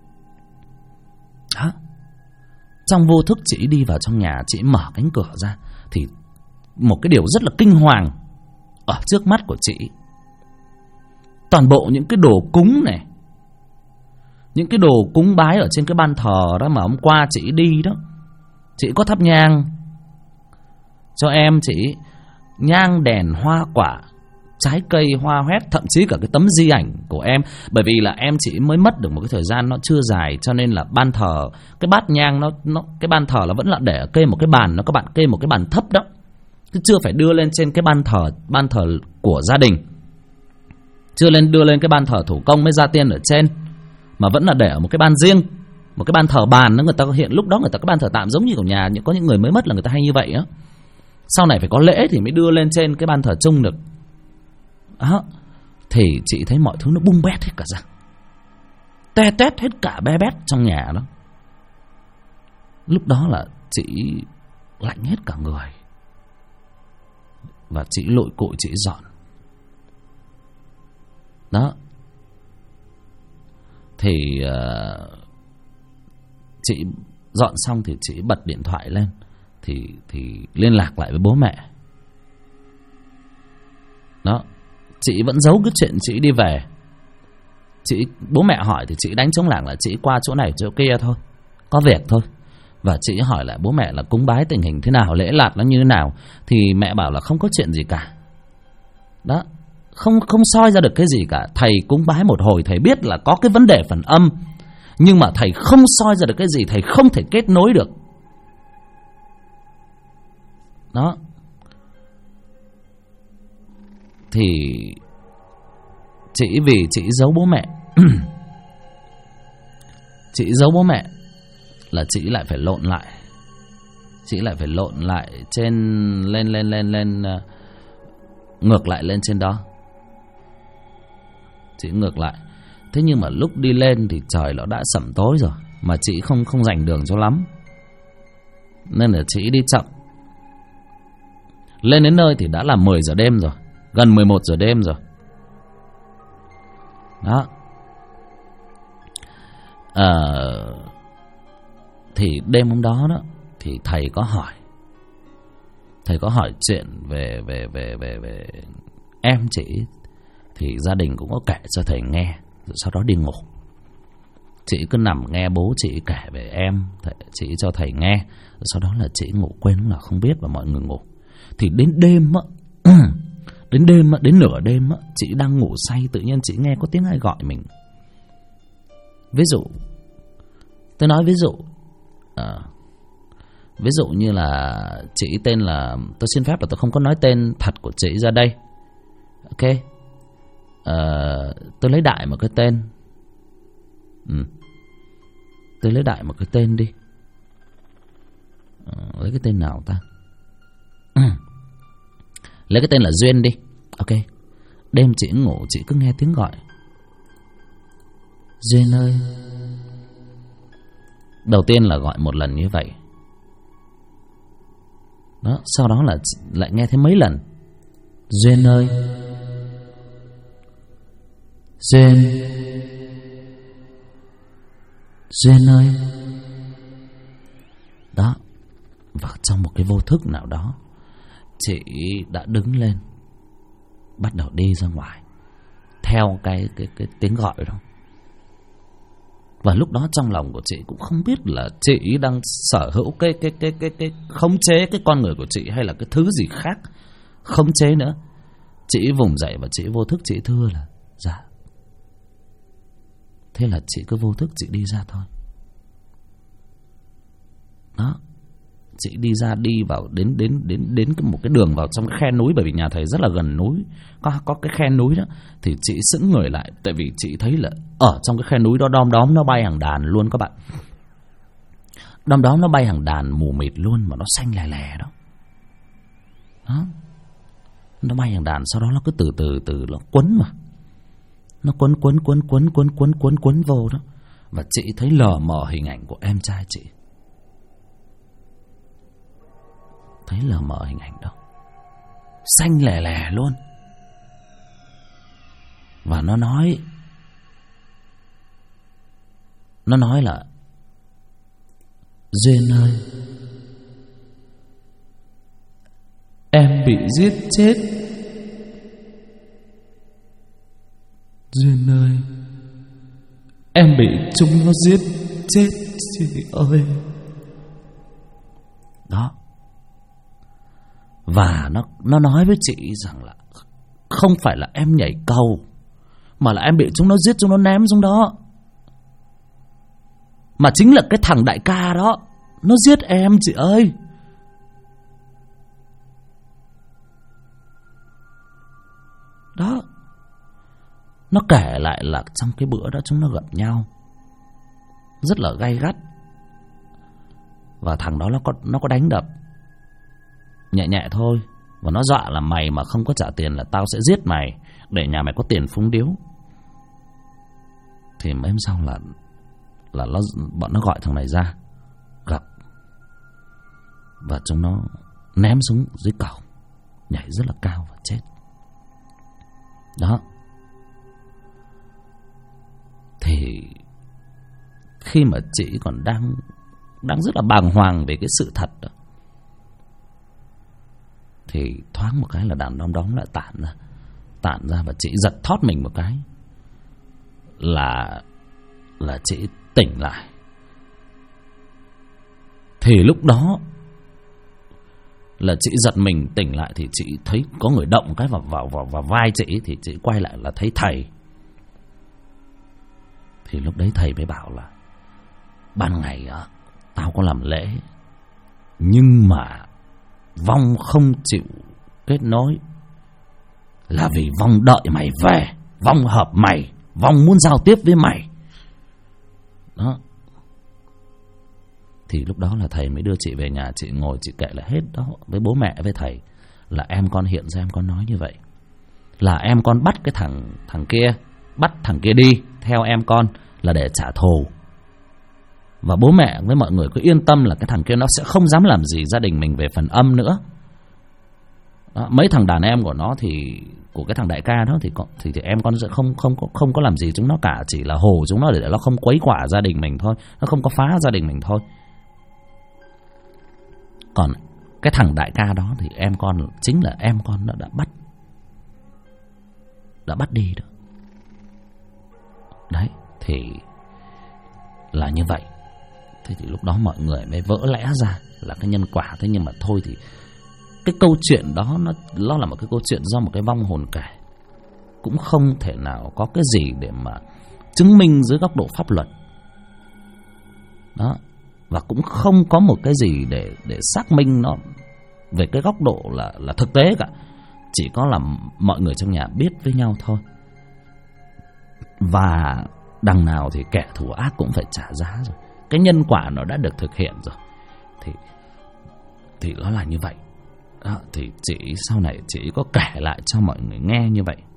Đó. Trong vô thức chị đi vào trong nhà, chị mở cánh cửa ra thì một cái điều rất là kinh hoàng ở trước mắt của chị. Toàn bộ những cái đồ cúng này, những cái đồ cúng bái ở trên cái ban thờ đó mà hôm qua chị đi đó. Chị có thắp nhang cho em chị, nhang đèn hoa quả, trái cây hoa hoét, thậm chí cả cái tấm di ảnh của em. Bởi vì là em chị mới mất được một cái thời gian nó chưa dài, cho nên là ban thờ, cái bát nhang nó cái ban thờ là vẫn là để kê một cái bàn, nó các bạn kê một cái bàn thấp đó, chứ chưa phải đưa lên trên cái ban thờ của gia đình, chưa đưa lên cái ban thờ thủ công mới ra tiên ở trên, mà vẫn là để ở một cái ban riêng, một cái ban thờ bàn đó. Người ta hiện lúc đó người ta có ban thờ tạm giống như của nhà, có những người mới mất là người ta hay như vậy á. Sau này phải có lễ thì mới đưa lên trên cái ban thờ chung được. Đó. Thì chị thấy mọi thứ nó bung bét hết cả ra, te tét hết cả be bét trong nhà đó. Lúc đó là chị lạnh hết cả người, và chị lội cội chị dọn. Đó. Thì chị dọn xong thì chị bật điện thoại lên thì liên lạc lại với bố mẹ. Đó. Chị vẫn giấu cái chuyện chị đi về. Bố mẹ hỏi thì chị đánh trống lảng là chị qua chỗ này chỗ kia thôi, có việc thôi. Và chị hỏi lại bố mẹ là cúng bái tình hình thế nào, lễ lạt nó như thế nào. Thì mẹ bảo là không có chuyện gì cả. Đó. Không soi ra được cái gì cả. Thầy cúng bái một hồi thầy biết là có cái vấn đề phần âm, nhưng mà thầy không soi ra được cái gì, thầy không thể kết nối được. Đó. Thì vì chị giấu bố mẹ chị giấu bố mẹ là chị lại phải lộn lại. Chị lại phải lộn lại trên lên ngược lại lên trên đó. Chị ngược lại. Thế nhưng mà lúc đi lên thì trời nó đã sẩm tối rồi, mà chị không rành đường cho lắm, nên là chị đi chậm. Lên đến nơi thì đã là 10 giờ đêm rồi, gần 11 giờ đêm rồi. Đó. Thì đêm hôm đó thì thầy có hỏi chuyện về em chị. Thì gia đình cũng có kể cho thầy nghe, rồi sau đó đi ngủ. Chị cứ nằm nghe bố chị kể về em, chị cho thầy nghe, rồi sau đó là chị ngủ, quên là không biết, và mọi người ngủ. Thì đến đêm đến nửa đêm chị đang ngủ say, tự nhiên chị nghe có tiếng ai gọi mình. Ví dụ tôi nói ví dụ như là chị tên là, tôi xin phép là tôi không có nói tên thật của chị ra đây, ok. Tôi lấy đại một cái tên. Tôi lấy đại một cái tên đi. Lấy cái tên nào ta? Lấy cái tên là Duyên đi, ok. Đêm chị ngủ chị cứ nghe tiếng gọi, Duyên ơi. Đầu tiên là gọi một lần như vậy. Đó, sau đó là lại nghe thêm mấy lần, Duyên ơi, Duyên, Duyên ơi. Đó. Và trong một cái vô thức nào đó, chị đã đứng lên, bắt đầu đi ra ngoài theo cái tiếng gọi đó. Và lúc đó trong lòng của chị cũng không biết là chị đang sở hữu cái khống chế cái con người của chị, hay là cái thứ gì khác khống chế nữa. Chị vùng dậy và chị vô thức chị thưa là dạ. Thế là chị cứ vô thức chị đi ra thôi. Đó. Chị đi ra, đi vào đến một cái đường vào trong cái khe núi, bởi vì nhà thầy rất là gần núi, có cái khe núi đó. Thì chị sững người lại, tại vì chị thấy là ở trong cái khe núi đó đom đóm nó bay hàng đàn luôn các bạn. Đom đóm nó bay hàng đàn mù mịt luôn, mà nó xanh lè lè đó. Đó. Nó bay hàng đàn, sau đó nó cứ từ nó quấn, mà nó quấn vô đó. Và chị thấy lờ mờ hình ảnh của em trai chị, thấy lờ mờ hình ảnh đó, xanh lè lè luôn. Và nó nói là Duyên ơi, em bị giết chết. Duyên ơi, em bị chúng nó giết chết chị ơi. Đó. Và nó nói với chị rằng là không phải là em nhảy cầu, mà là em bị chúng nó giết, chúng nó ném xuống đó. Mà chính là cái thằng đại ca đó, nó giết em chị ơi. Đó. Nó kể lại là trong cái bữa đó chúng nó gặp nhau rất là gay gắt. Và thằng đó nó có đánh đập nhẹ nhẹ thôi. Và nó dọa là mày mà không có trả tiền là tao sẽ giết mày, để nhà mày có tiền phúng điếu. Thì mấy hôm sau là bọn nó gọi thằng này ra gặp. Và chúng nó ném xuống dưới cầu, nhảy rất là cao và chết. Đó. Thì khi mà chị còn đang rất là bàng hoàng về cái sự thật đó, thì thoáng một cái là đàn đom đóm lại tản ra. Và chị giật thót mình một cái là chị tỉnh lại. Thì lúc đó là chị giật mình tỉnh lại, thì chị thấy có người động cái vào vai chị. Thì chị quay lại là thấy thầy. Thì lúc đấy thầy mới bảo là ban ngày á, tao có làm lễ, nhưng mà vong không chịu kết nối, là vì vong đợi mày về, vong hợp mày, vong muốn giao tiếp với mày. Đó. Thì lúc đó là thầy mới đưa chị về nhà. Chị ngồi chị kể lại hết đó với bố mẹ với thầy, là em con hiện ra em con nói như vậy, là em con bắt cái thằng kia, bắt thằng kia đi theo em con là để trả thù. Và bố mẹ với mọi người cứ yên tâm là cái thằng kia nó sẽ không dám làm gì gia đình mình về phần âm nữa. Đó, mấy thằng đàn em của nó thì của cái thằng đại ca đó thì em con sẽ không có làm gì chúng nó cả, chỉ là hù chúng nó để nó không quấy quả gia đình mình thôi, nó không có phá gia đình mình thôi. Còn cái thằng đại ca đó thì em con, chính là em con nó đã bắt đi được. Đấy, thì là như vậy. Thế thì lúc đó mọi người mới vỡ lẽ ra là cái nhân quả. Thế nhưng mà thôi thì cái câu chuyện đó nó là một cái câu chuyện do một cái vong hồn kể, cũng không thể nào có cái gì để mà chứng minh dưới góc độ pháp luật. Đó. Và cũng không có một cái gì để xác minh nó về cái góc độ là thực tế cả. Chỉ có là mọi người trong nhà biết với nhau thôi. Và đằng nào thì kẻ thù ác cũng phải trả giá rồi. Cái nhân quả nó đã được thực hiện rồi. Thì nó là như vậy. Đó, thì chị sau này chị có kể lại cho mọi người nghe như vậy.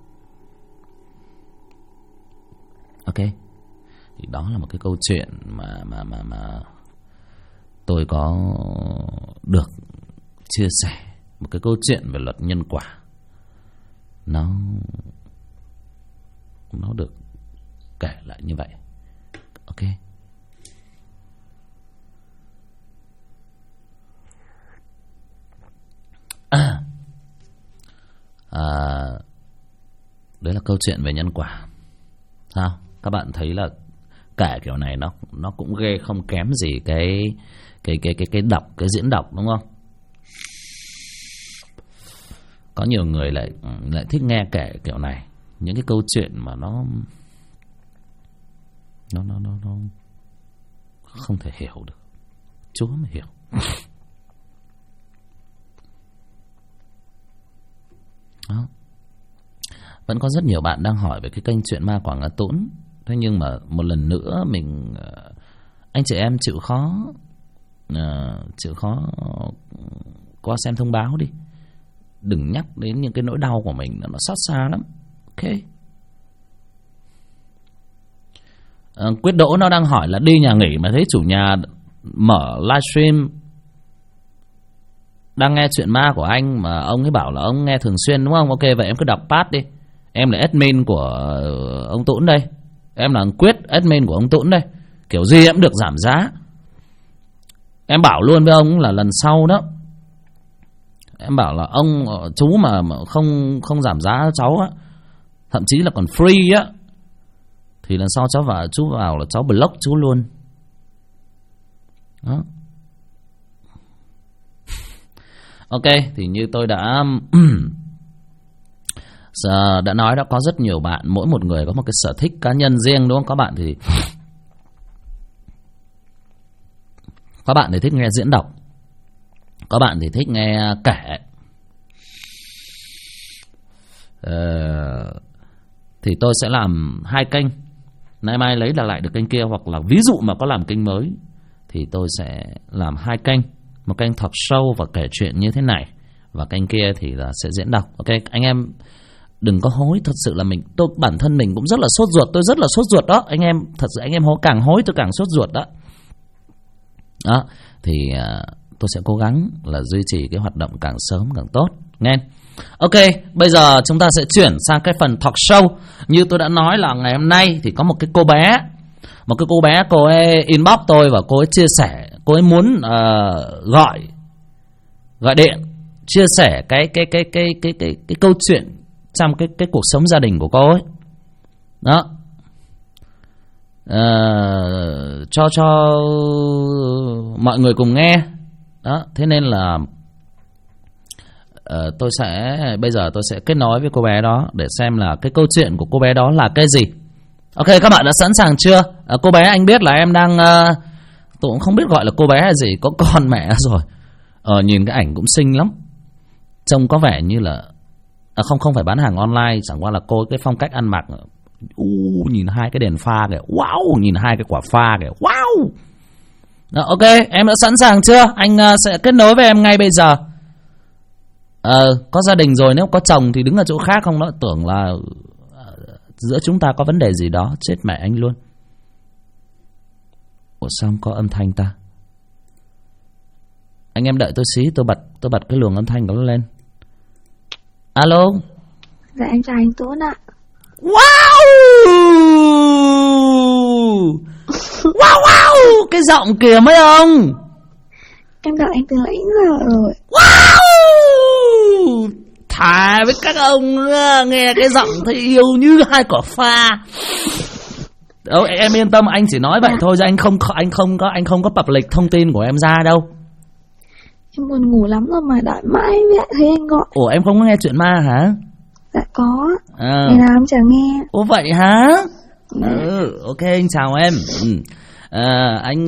Ok. Thì đó là một cái câu chuyện mà tôi có được chia sẻ. Một cái câu chuyện về luật nhân quả. Nó được kể lại như vậy. Ok. Đấy là câu chuyện về nhân quả. Sao? Các bạn thấy là kể kiểu này nó cũng ghê không kém gì cái đọc, cái diễn đọc, đúng không? Có nhiều người lại thích nghe kể kiểu này, những cái câu chuyện mà nó không thể hiểu được. Chúa mới hiểu. Đó. Vẫn có rất nhiều bạn đang hỏi về cái kênh Chuyện Ma Quảng Ngã Tũng. Thế nhưng mà một lần nữa anh chị em chịu khó qua xem thông báo đi. Đừng nhắc đến những cái nỗi đau của mình, nó xót xa lắm. Ok. Quyết Đỗ nó đang hỏi là đi nhà nghỉ mà thấy chủ nhà mở livestream đang nghe chuyện ma của anh, mà ông ấy bảo là ông nghe thường xuyên, đúng không? Ok, vậy em cứ đọc pass đi. Em là admin của ông Tũng đây. Em là Quyết, admin của ông Tũng đây. Kiểu gì em được giảm giá. Em bảo luôn với ông là lần sau đó, em bảo là ông chú mà không giảm giá cho cháu á, thậm chí là còn free á, thì lần sau chú vào là cháu block chú luôn. Đó. Ok, thì như tôi đã nói, đã có rất nhiều bạn, mỗi một người có một cái sở thích cá nhân riêng, đúng không? Có bạn thì thích nghe diễn đọc, có bạn thì thích nghe kể. Thì tôi sẽ làm 2 kênh. Nay mai lấy lại được kênh kia, hoặc là ví dụ mà có làm kênh mới thì tôi sẽ làm 2 kênh. Một kênh talk show và kể chuyện như thế này, và kênh kia thì là sẽ diễn đọc. Ok, anh em đừng có hối. Thật sự là bản thân mình cũng rất là sốt ruột. Tôi rất là sốt ruột đó anh em. Thật sự anh em càng hối tôi càng sốt ruột đó. Đó, thì tôi sẽ cố gắng là duy trì cái hoạt động càng sớm càng tốt nghe. Ok, bây giờ chúng ta sẽ chuyển sang cái phần talk show. Như tôi đã nói là ngày hôm nay thì có một cái cô bé, cô ấy inbox tôi và cô ấy chia sẻ, cô ấy muốn gọi điện chia sẻ cái câu chuyện trong cái cuộc sống gia đình của cô ấy. Đó. Cho mọi người cùng nghe. Đó, thế nên là bây giờ tôi sẽ kết nối với cô bé đó để xem là cái câu chuyện của cô bé đó là cái gì. Ok, các bạn đã sẵn sàng chưa? Cô bé, anh biết là em đang tôi cũng không biết gọi là cô bé là gì, có con mẹ rồi. Nhìn cái ảnh cũng xinh lắm, trông có vẻ như là không phải bán hàng online, chẳng qua là cô cái phong cách ăn mặc, nhìn 2 cái đèn pha kìa, wow, nhìn 2 cái quả pha kìa, wow. Đó, ok, em đã sẵn sàng chưa? Anh sẽ kết nối với em ngay bây giờ. Có gia đình rồi, nếu có chồng thì đứng ở chỗ khác, không nó tưởng là giữa chúng ta có vấn đề gì đó. Chết mẹ anh luôn. Ủa sao không có âm thanh ta? Anh em đợi tôi xí, tôi bật cái luồng âm thanh của nó lên. Alo. Dạ em chào anh Tuấn ạ. Wow. Wow, cái giọng kìa mấy ông. Em gặp anh từ nãy giờ rồi. Wow, thà với các ông nghe cái giọng thấy yêu như 2 quả pha. Em yên tâm, anh chỉ nói vậy thôi chứ anh không có public thông tin của em ra đâu. Em buồn ngủ lắm rồi mà đợi mãi mới thấy anh gọi. Ủa em không có nghe chuyện ma hả? Dạ có. Ngày nào em chẳng nghe. Ủa vậy hả? Ok, anh chào em. Anh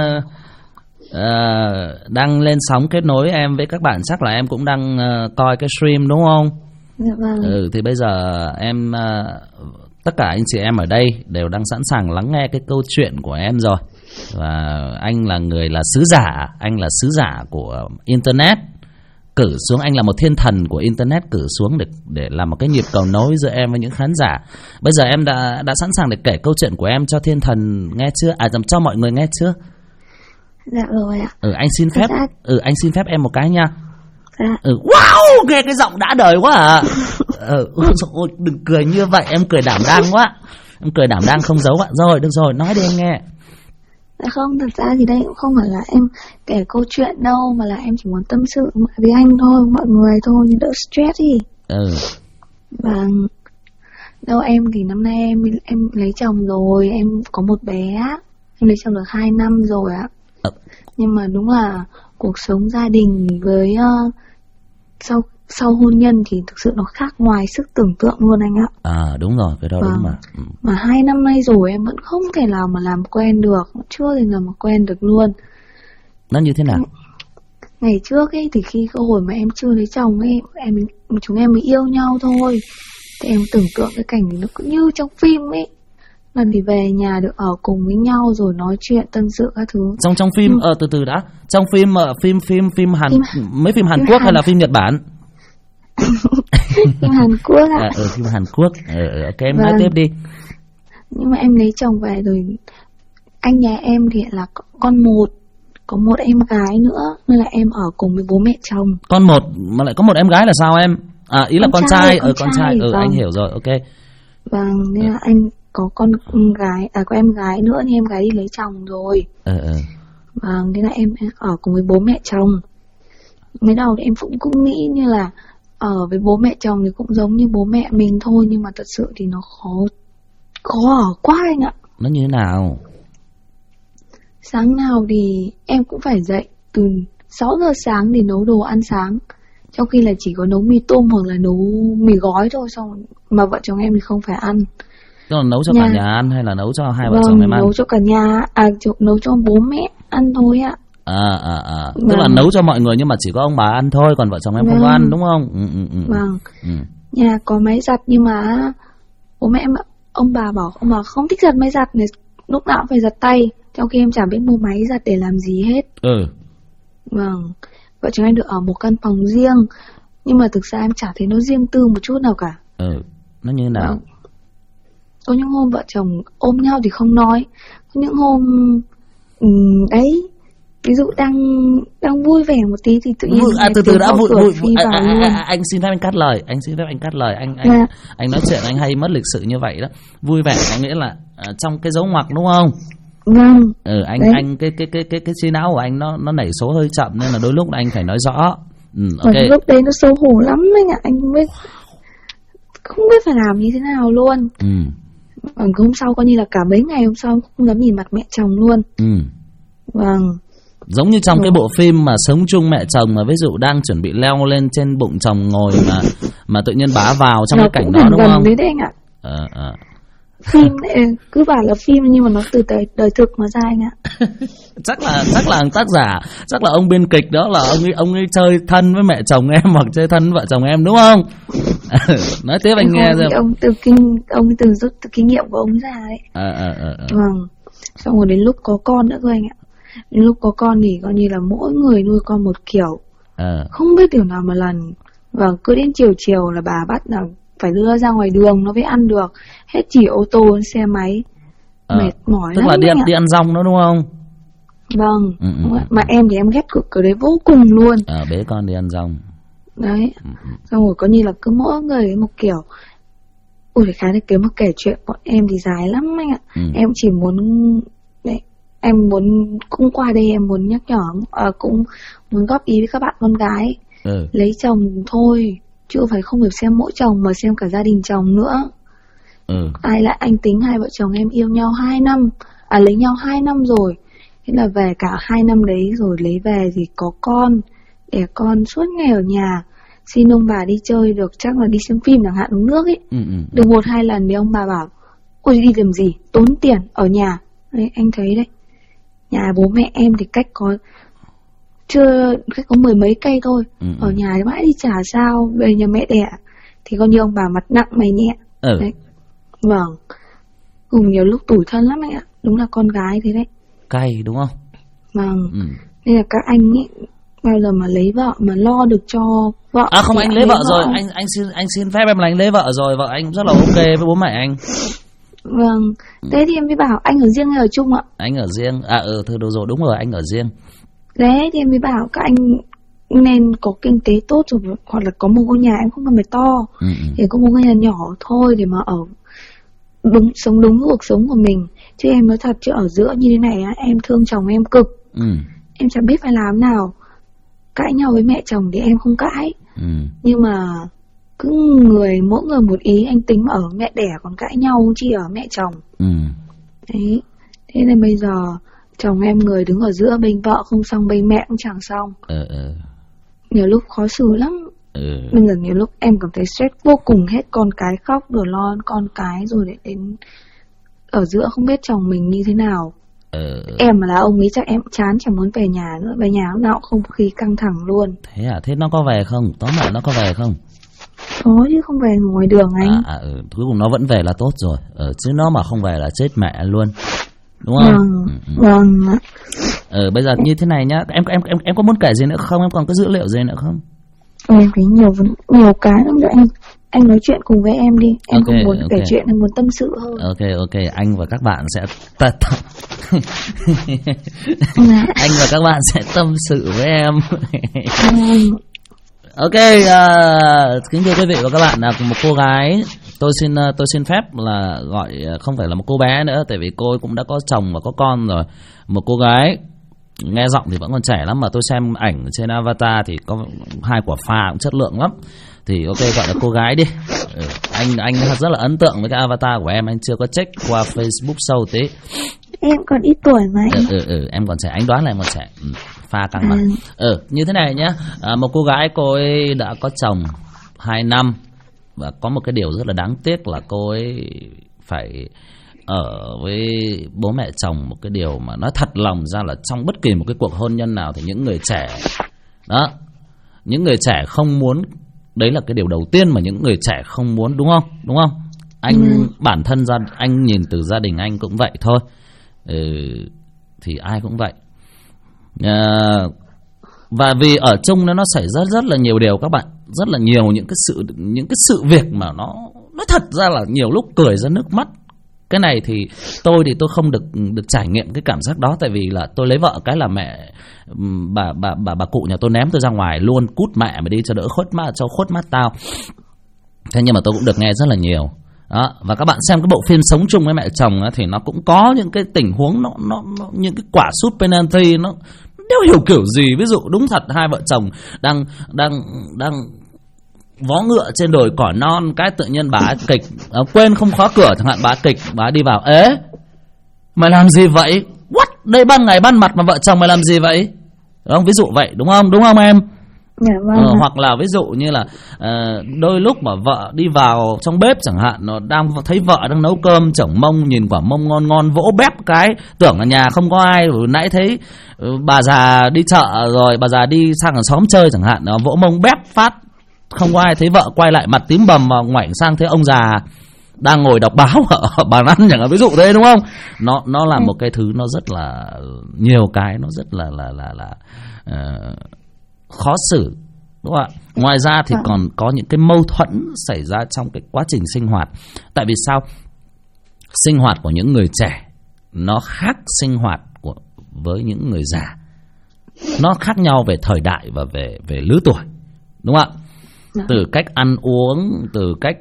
đang lên sóng kết nối em với các bạn, chắc là em cũng đang coi cái stream đúng không? Dạ vâng. Thì bây giờ em tất cả anh chị em ở đây đều đang sẵn sàng lắng nghe cái câu chuyện của em rồi. Và anh là sứ giả, anh là sứ giả của internet cử xuống, anh là một thiên thần của internet cử xuống để làm một cái nhịp cầu nối giữa em với những khán giả. Bây giờ em đã sẵn sàng để kể câu chuyện của em cho thiên thần nghe chưa? Cho mọi người nghe chưa? Dạ rồi ạ. Anh xin phép anh xin phép em một cái nha. Dạ. Wow, nghe cái giọng đã đời quá à. Ôi, đừng cười như vậy, em cười đảm đang quá. Em cười đảm đang không giấu ạ. Rồi, được rồi, nói đi anh nghe. Dạ không, thật ra thì đây cũng không phải là em kể câu chuyện đâu, mà là em chỉ muốn tâm sự với anh thôi, mọi người thôi, nhưng đỡ stress đi. Và Đâu, em thì năm nay em lấy chồng rồi, em có một bé, em lấy chồng được 2 năm rồi ạ. Nhưng mà đúng là cuộc sống gia đình với sau hôn nhân thì thực sự nó khác ngoài sức tưởng tượng luôn anh ạ. À đúng rồi, cái đó đúng mà. Mà 2 năm nay rồi em vẫn không thể nào mà làm quen được, chưa thể nào mà quen được luôn. Nó như thế nào? Ngày trước ấy thì khi cơ hội mà em chưa lấy chồng ấy, chúng em mới yêu nhau thôi. Thì em tưởng tượng cái cảnh nó cũng như trong phim ấy, là thì về nhà được ở cùng với nhau rồi nói chuyện tâm sự các thứ. Trong phim từ từ đã. Trong phim mấy phim Hàn Quốc hay là phim Nhật Bản? Phim Hàn Quốc ạ. Phim Hàn Quốc. Ok, em nói tiếp đi. Nhưng mà em lấy chồng về rồi, anh nhà em thì là con một, có một em gái nữa, nên là em ở cùng với bố mẹ chồng. Con một mà lại có một em gái là sao em? À ý là con trai. Con trai. Vâng. Anh hiểu rồi, ok. Vâng, nên là anh có con gái, có em gái nữa, nhưng em gái đi lấy chồng rồi. Vâng, thế là em ở cùng với bố mẹ chồng. Mới đầu thì em cũng nghĩ như là ở với bố mẹ chồng thì cũng giống như bố mẹ mình thôi, nhưng mà thật sự thì nó khó ở quá anh ạ. Nó như thế nào? Sáng nào thì em cũng phải dậy từ 6 giờ sáng để nấu đồ ăn sáng, trong khi là chỉ có nấu mì tôm hoặc là nấu mì gói thôi, xong mà vợ chồng em thì không phải ăn. Tức là nấu cho cả nhà ăn hay là nấu cho hai vợ chồng em ăn? Nấu cho cả nhà, nấu cho bố mẹ ăn thôi ạ. Tức là nấu cho mọi người nhưng mà chỉ có ông bà ăn thôi, còn vợ chồng em không ăn đúng không? Vâng. Nhà có máy giặt nhưng mà bố mẹ em, ông bà bảo ông bà không thích giặt máy giặt này, lúc nào cũng phải giặt tay, trong khi em chả biết mua máy giặt để làm gì hết. Vâng. Vợ chồng em được ở một căn phòng riêng, nhưng mà thực ra em chả thấy nó riêng tư một chút nào cả. Nó như nào? Vâng. Có những hôm vợ chồng ôm nhau thì không nói, có những hôm đấy, ví dụ đang vui vẻ một tí thì tự nhiên từ từ đã vui. Anh xin phép anh cắt lời. Anh nói chuyện anh hay mất lịch sự như vậy đó. Vui vẻ có nghĩa là trong cái dấu ngoặc đúng không? Vâng. Anh cái trí não của anh nó nảy số hơi chậm nên là đôi lúc anh phải nói rõ. Okay. Lúc đấy nó xấu hổ lắm anh ạ, anh không biết phải làm như thế nào luôn. Hôm sau coi như là cả mấy ngày hôm sau không dám nhìn mặt mẹ chồng luôn. Vâng. Giống như trong cái bộ phim mà Sống chung mẹ chồng, mà ví dụ đang chuẩn bị leo lên trên bụng chồng ngồi mà tự nhiên bá vào trong cái cảnh đó đúng không? Đấy đấy anh ạ. Phim cứ bảo là phim nhưng mà nó từ đời thực mà ra anh ạ. chắc là tác giả, chắc là ông biên kịch đó là ông ấy chơi thân với mẹ chồng em hoặc chơi thân với vợ chồng em đúng không? Nói tiếp anh nghe rồi. Ông từ rút từ kinh nghiệm của ông ra đấy. Vâng. Xong rồi đến lúc có con nữa cơ anh ạ. Đến lúc có con thì coi như là mỗi người nuôi con một kiểu. Không biết kiểu nào mà lần. Và cứ đến chiều là bà bắt là phải đưa ra ngoài đường nó mới ăn được. Hết chỉ ô tô, xe máy. Mệt mỏi tức lắm. Tức là đi ăn rong đó đúng không? Vâng. Mà em thì em ghét cái đấy vô cùng luôn. Bế con đi ăn rong. Đấy. Xong rồi có như là cứ mỗi người một kiểu. Ôi khá là cái mà kể chuyện bọn em thì dài lắm anh ạ. Em chỉ muốn em muốn cũng qua đây em muốn nhắc nhở, cũng muốn góp ý với các bạn con gái. Lấy chồng thôi chứ không phải xem mỗi chồng mà xem cả gia đình chồng nữa. Ai lại anh tính hai vợ chồng em yêu nhau 2 năm, lấy nhau 2 năm rồi, thế là về cả 2 năm đấy rồi lấy về thì có con, đẻ con suốt ngày ở nhà, xin ông bà đi chơi được chắc là đi xem phim chẳng hạn, uống nước ấy. Được 1-2 lần thì ông bà bảo ôi đi làm gì tốn tiền ở nhà. Đấy, anh thấy đấy, nhà bố mẹ em thì cách có mười mấy cây thôi. Ở nhà thì mãi đi chả sao, về nhà mẹ đẻ thì coi như ông bà mặt nặng mày nhẹ. Đấy. Vâng. Cùng nhiều lúc tủi thân lắm anh ạ. Đúng là con gái thế đấy. Cay đúng không? Vâng. Nên là các anh ấy bao giờ mà lấy vợ mà lo được cho vợ. Không, anh lấy vợ rồi. Anh xin phép em là anh lấy vợ rồi. Vợ anh rất là ok với bố mẹ anh. Vâng. Thế thì em mới bảo anh ở riêng hay ở chung ạ? Anh ở riêng. Thôi đồ rồi, đúng rồi, anh ở riêng. Đấy thì em mới bảo các anh nên có kinh tế tốt rồi, hoặc là có một ngôi nhà, em không cần phải to, thì có một ngôi nhà nhỏ thôi để mà ở sống đúng cuộc sống của mình. Chứ em nói thật, chứ ở giữa như thế này em thương chồng em cực. Em chẳng biết phải làm nào. Cãi nhau với mẹ chồng thì em không cãi, nhưng mà cứ mỗi người một ý, anh tính ở mẹ đẻ còn cãi nhau chi ở mẹ chồng. Đấy, thế nên bây giờ chồng em người đứng ở giữa, bên vợ không xong bên mẹ cũng chẳng xong. Nhiều lúc khó xử lắm. Bây giờ nhiều lúc em cảm thấy stress vô cùng, hết con cái khóc rồi lo con cái rồi để đến ở giữa không biết chồng mình như thế nào. Em mà là ông ấy chắc em chán, chẳng muốn về nhà nữa. Về nhà lúc nào cũng không khí căng thẳng luôn. Thế à? Thế nó có về không? Tóm lại nó có về không? Có chứ, không về ngoài đường anh. Cuối cùng nó vẫn về là tốt rồi. Chứ nó mà không về là chết mẹ luôn, đúng không? Vâng. Bây giờ như thế này nhá, em có muốn kể gì nữa không? Em còn có dữ liệu gì nữa không? Em thấy nhiều cái lắm rồi anh nói chuyện cùng với em đi. Em không muốn kể chuyện, em muốn tâm sự hơn. Ok, anh và các bạn sẽ anh và các bạn sẽ tâm sự với em. Ok, kính thưa quý vị và các bạn, là một cô gái, tôi xin phép là gọi không phải là một cô bé nữa, tại vì cô ấy cũng đã có chồng và có con rồi. Một cô gái nghe giọng thì vẫn còn trẻ lắm, mà tôi xem ảnh trên avatar thì có hai quả pha cũng chất lượng lắm. Thì ok, gọi là cô gái đi. Anh rất là ấn tượng với cái avatar của em, anh chưa có check qua Facebook sâu tí. Em còn ít tuổi mà anh. Em còn trẻ, anh đoán là em còn trẻ. Pha căng mà. Như thế này nhá, một cô gái cô ấy đã có chồng 2 năm và có một cái điều rất là đáng tiếc là cô ấy phải ở với bố mẹ chồng. Một cái điều mà nói thật lòng ra là trong bất kỳ một cái cuộc hôn nhân nào thì những người trẻ đó, những người trẻ không muốn, đấy là cái điều đầu tiên mà những người trẻ không muốn, đúng không? Anh bản thân anh nhìn từ gia đình anh cũng vậy thôi. Thì ai cũng vậy. Và vì ở chung nó xảy ra rất là nhiều điều các bạn, rất là nhiều những cái sự việc mà nó thật ra là nhiều lúc cười ra nước mắt. Cái này thì tôi không được trải nghiệm cái cảm giác đó, tại vì là tôi lấy vợ cái là mẹ bà cụ nhà tôi ném tôi ra ngoài luôn, cút mẹ mà đi cho đỡ khuất mắt tao. Thế nhưng mà tôi cũng được nghe rất là nhiều đó. Và các bạn xem cái bộ phim Sống chung với mẹ chồng á, thì nó cũng có những cái tình huống nó những cái quả sút penalty nó đéo hiểu kiểu gì. Ví dụ đúng thật, hai vợ chồng đang vó ngựa trên đồi cỏ non, cái tự nhiên bà ấy kịch quên không khóa cửa chẳng hạn, bà ấy kịch, bà ấy đi vào, ế mày làm gì vậy, what, đây ban ngày ban mặt mà vợ chồng mày làm gì vậy, đúng không? Ví dụ vậy, đúng không em? Hoặc là ví dụ như là đôi lúc mà vợ đi vào trong bếp chẳng hạn, nó đang thấy vợ đang nấu cơm, chổng mông, nhìn quả mông ngon vỗ bép cái, tưởng ở nhà không có ai. Nãy thấy bà già đi chợ rồi, bà già đi sang ở xóm chơi chẳng hạn, nó vỗ mông bép phát, không có ai thấy vợ, quay lại mặt tím bầm mà ngoảnh sang thấy ông già đang ngồi đọc báo ở bàn ăn chẳng hạn, ví dụ thế, đúng không? Nó là một cái thứ nó rất là nhiều cái, nó rất là khó xử, đúng không ạ? Ngoài ra thì còn có những cái mâu thuẫn xảy ra trong cái quá trình sinh hoạt. Tại vì sao? Sinh hoạt của những người trẻ nó khác sinh hoạt với những người già. Nó khác nhau về thời đại và về lứa tuổi, đúng không ạ? Từ cách ăn uống, từ cách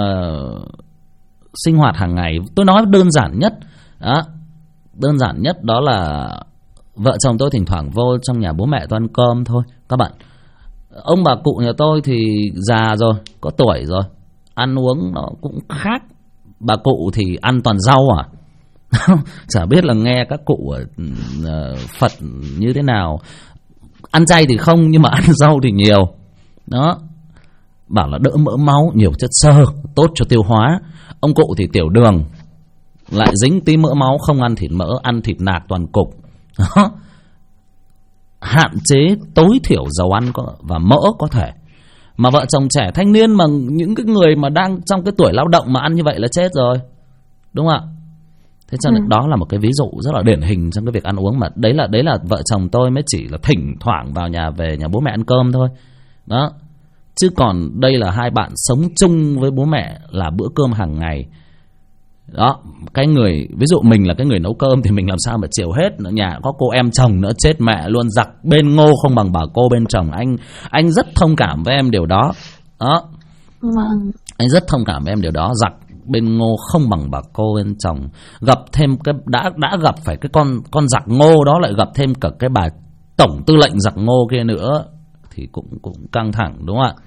sinh hoạt hàng ngày. Tôi nói đơn giản nhất đó, đơn giản nhất đó là vợ chồng tôi thỉnh thoảng vô trong nhà bố mẹ tôi ăn cơm thôi các bạn. Ông bà cụ nhà tôi thì già rồi, có tuổi rồi, ăn uống nó cũng khác. Bà cụ thì ăn toàn rau à. Chả biết là nghe các cụ Phật như thế nào. Ăn chay thì không, nhưng mà ăn rau thì nhiều. Đó, bảo là đỡ mỡ máu, nhiều chất xơ, tốt cho tiêu hóa. Ông cụ thì tiểu đường, lại dính tí mỡ máu, không ăn thịt mỡ, ăn thịt nạc toàn cục. Đó, hạn chế tối thiểu dầu ăn và mỡ có thể. Mà vợ chồng trẻ thanh niên mà những cái người mà đang trong cái tuổi lao động mà ăn như vậy là chết rồi, đúng không ạ? Thế cho nên đó là một cái ví dụ rất là điển hình trong cái việc ăn uống. Mà đấy là vợ chồng tôi mới chỉ là thỉnh thoảng vào nhà, về nhà bố mẹ ăn cơm thôi đó. Chứ còn đây là hai bạn sống chung với bố mẹ là bữa cơm hàng ngày đó. Cái người, ví dụ mình là cái người nấu cơm thì mình làm sao mà chiều hết. Nhà có cô em chồng nữa, chết mẹ luôn, giặc bên ngô không bằng bà cô bên chồng. Anh rất thông cảm với em điều đó đó. Anh rất thông cảm với em điều đó. Giặc bên ngô không bằng bà cô bên chồng. Gặp thêm cái đã gặp phải cái con giặc ngô đó, lại gặp thêm cả cái bà tổng tư lệnh giặc ngô kia nữa thì cũng căng thẳng, đúng không ạ?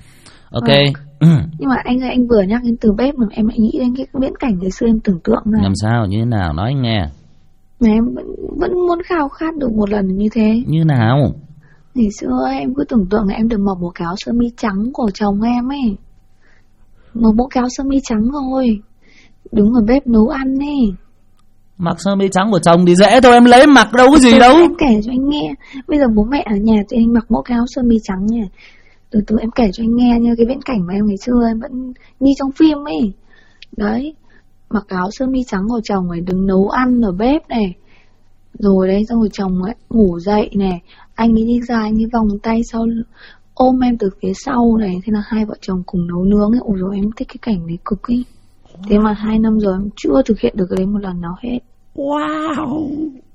Ok. Nhưng mà anh vừa nhắc đến từ bếp mà em lại nghĩ đến cái viễn cảnh ngày xưa em tưởng tượng ra. Làm sao, như thế nào, nói anh nghe. Mà em vẫn muốn khao khát được một lần như thế. Như nào? Ngày xưa em cứ tưởng tượng là em được mặc bộ áo sơ mi trắng của chồng em ấy. Một bộ áo sơ mi trắng thôi, đứng ở bếp nấu ăn ấy. Mặc sơ mi trắng của chồng thì dễ thôi, em lấy mặc đâu có gì đâu. Em kể cho anh nghe. Bây giờ bố mẹ ở nhà thì anh mặc bộ áo sơ mi trắng nha. Từ từ em kể cho anh nghe như cái viễn cảnh mà em ngày xưa em vẫn như trong phim ấy. Đấy, mặc áo sơ mi trắng của chồng ấy, đứng nấu ăn ở bếp này. Rồi đấy, xong rồi chồng ấy ngủ dậy này, anh ấy đi ra, anh ấy vòng tay sau ôm em từ phía sau này. Thế là hai vợ chồng cùng nấu nướng ấy. Ôi dồi, em thích cái cảnh đấy cực ấy. Thế mà 2 năm rồi em chưa thực hiện được cái đấy một lần nào hết. Wow,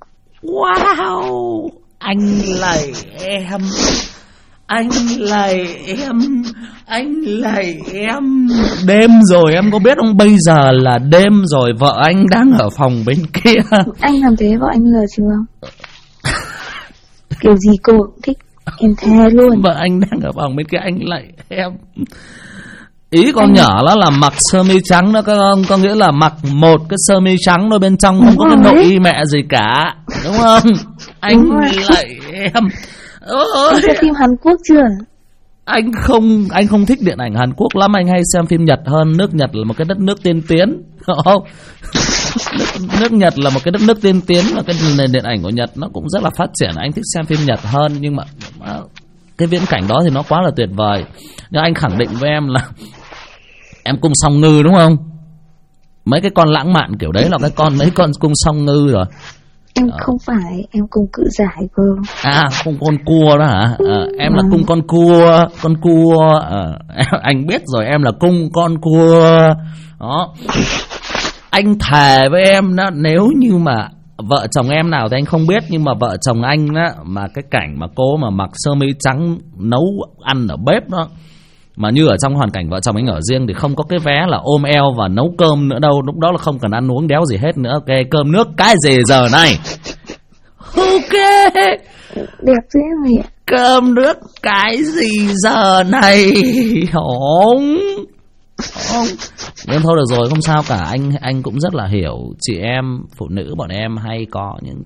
wow, anh lạy em, anh lạy em, anh lạy em. Đêm rồi em có biết không, bây giờ là đêm rồi, vợ anh đang ở phòng bên kia. Anh làm thế vợ anh bây giờ chưa? Kiểu gì cô cũng thích, em thề luôn. Vợ anh đang ở phòng bên kia, anh lạy em. Ý con nhỏ đó là mặc sơ mi trắng đó các ông, có nghĩa là mặc một cái sơ mi trắng thôi, bên trong không có cái nội y mẹ gì cả, đúng không? Anh lạy em. Anh xem phim Hàn Quốc chưa? Anh không thích điện ảnh Hàn Quốc lắm, anh hay xem phim Nhật hơn. Nước Nhật là một cái đất nước tiên tiến, không? Nước Nhật là một cái đất nước tiên tiến, và cái nền điện ảnh của Nhật nó cũng rất là phát triển. Anh thích xem phim Nhật hơn, nhưng mà cái viễn cảnh đó thì nó quá là tuyệt vời. Nhưng anh khẳng định với em là em cung song ngư đúng không? Mấy cái con lãng mạn kiểu đấy là mấy con cung song ngư rồi. Em không phải, em cung cự giải cơ. À, cung con cua đó hả? Em là cung con cua. Anh biết rồi, em là cung con cua. Đó. Anh thề với em đó, nếu như mà vợ chồng em nào thì anh không biết, nhưng mà vợ chồng anh đó, mà cái cảnh mà cô mà mặc sơ mi trắng nấu ăn ở bếp đó, mà như ở trong hoàn cảnh vợ chồng anh ở riêng thì không có cái vé là ôm eo và nấu cơm nữa đâu. Lúc đó là không cần ăn uống đéo gì hết nữa. Ok, cơm nước cái gì giờ này. Ok, đẹp thế này. Cơm nước cái gì giờ này. Không. Nhưng thôi được rồi, không sao cả. Anh cũng rất là hiểu chị em phụ nữ bọn em hay có những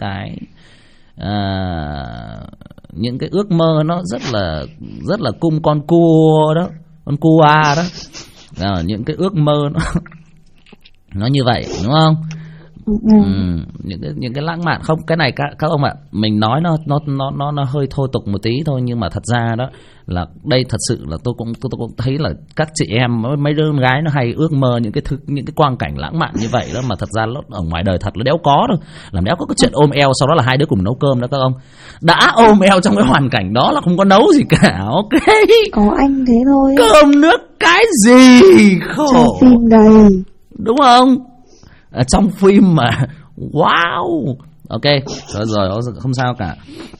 cái ước mơ nó rất là cung con cua đó, con cua đó. Những cái ước mơ nó như vậy đúng không? Những cái lãng mạn không, cái này các ông ạ, mình nói nó hơi thôi tục một tí thôi, nhưng mà thật ra đó là đây thật sự là tôi cũng thấy là các chị em mấy đứa con gái nó hay ước mơ những cái quang cảnh lãng mạn như vậy đó, mà thật ra nó ở ngoài đời thật nó đéo có đâu. Làm đéo có cái chuyện ôm eo sau đó là hai đứa cùng nấu cơm đó các ông. Đã ôm eo trong cái hoàn cảnh đó là không có nấu gì cả. Ok, có anh thế thôi. Cơm nước cái gì khổ trong phim đây đúng không? Ở trong phim mà wow. Ok, rồi không sao cả.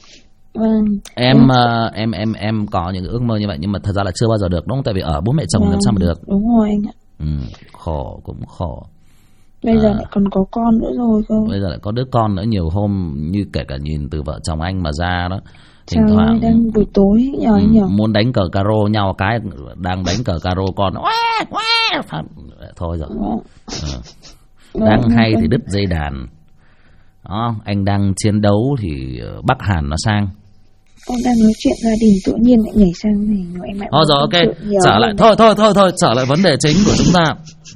Em có những ước mơ như vậy, nhưng mà thật ra là chưa bao giờ được đúng không? Tại vì ở bố mẹ chồng làm sao mà được. Đúng rồi anh ạ. Khổ cũng khổ. Bây giờ lại còn có con nữa rồi cơ. Bây giờ lại có đứa con nữa. Nhiều hôm như kể cả nhìn từ vợ chồng anh mà ra đó, thỉnh Trời thoảng ơi, đang buổi tối nhờ anh nhờ. muốn đánh cờ caro nhau cái đang đánh cờ caro con thôi rồi. Đang hay thì đứt dây đàn đó, anh đang chiến đấu thì Bắc Hàn nó sang. Con đang nói chuyện gia đình tự nhiên lại nhảy sang này em lại. Thôi rồi ok, trở lại thôi trở lại vấn đề chính của chúng ta.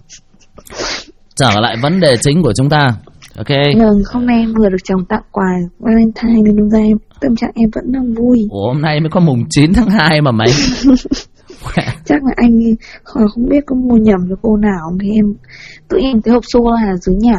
Ok. Hôm nay em vừa được chồng tặng quà Valentine nên đúng ra em tâm trạng em vẫn đang vui. Ủa, hôm nay mới có mùng 9 tháng 2 mà mày. Chắc là anh không biết có mua nhầm cho cô nào thì em tự nhiên cái hộp sô-cô-la dưới nhà.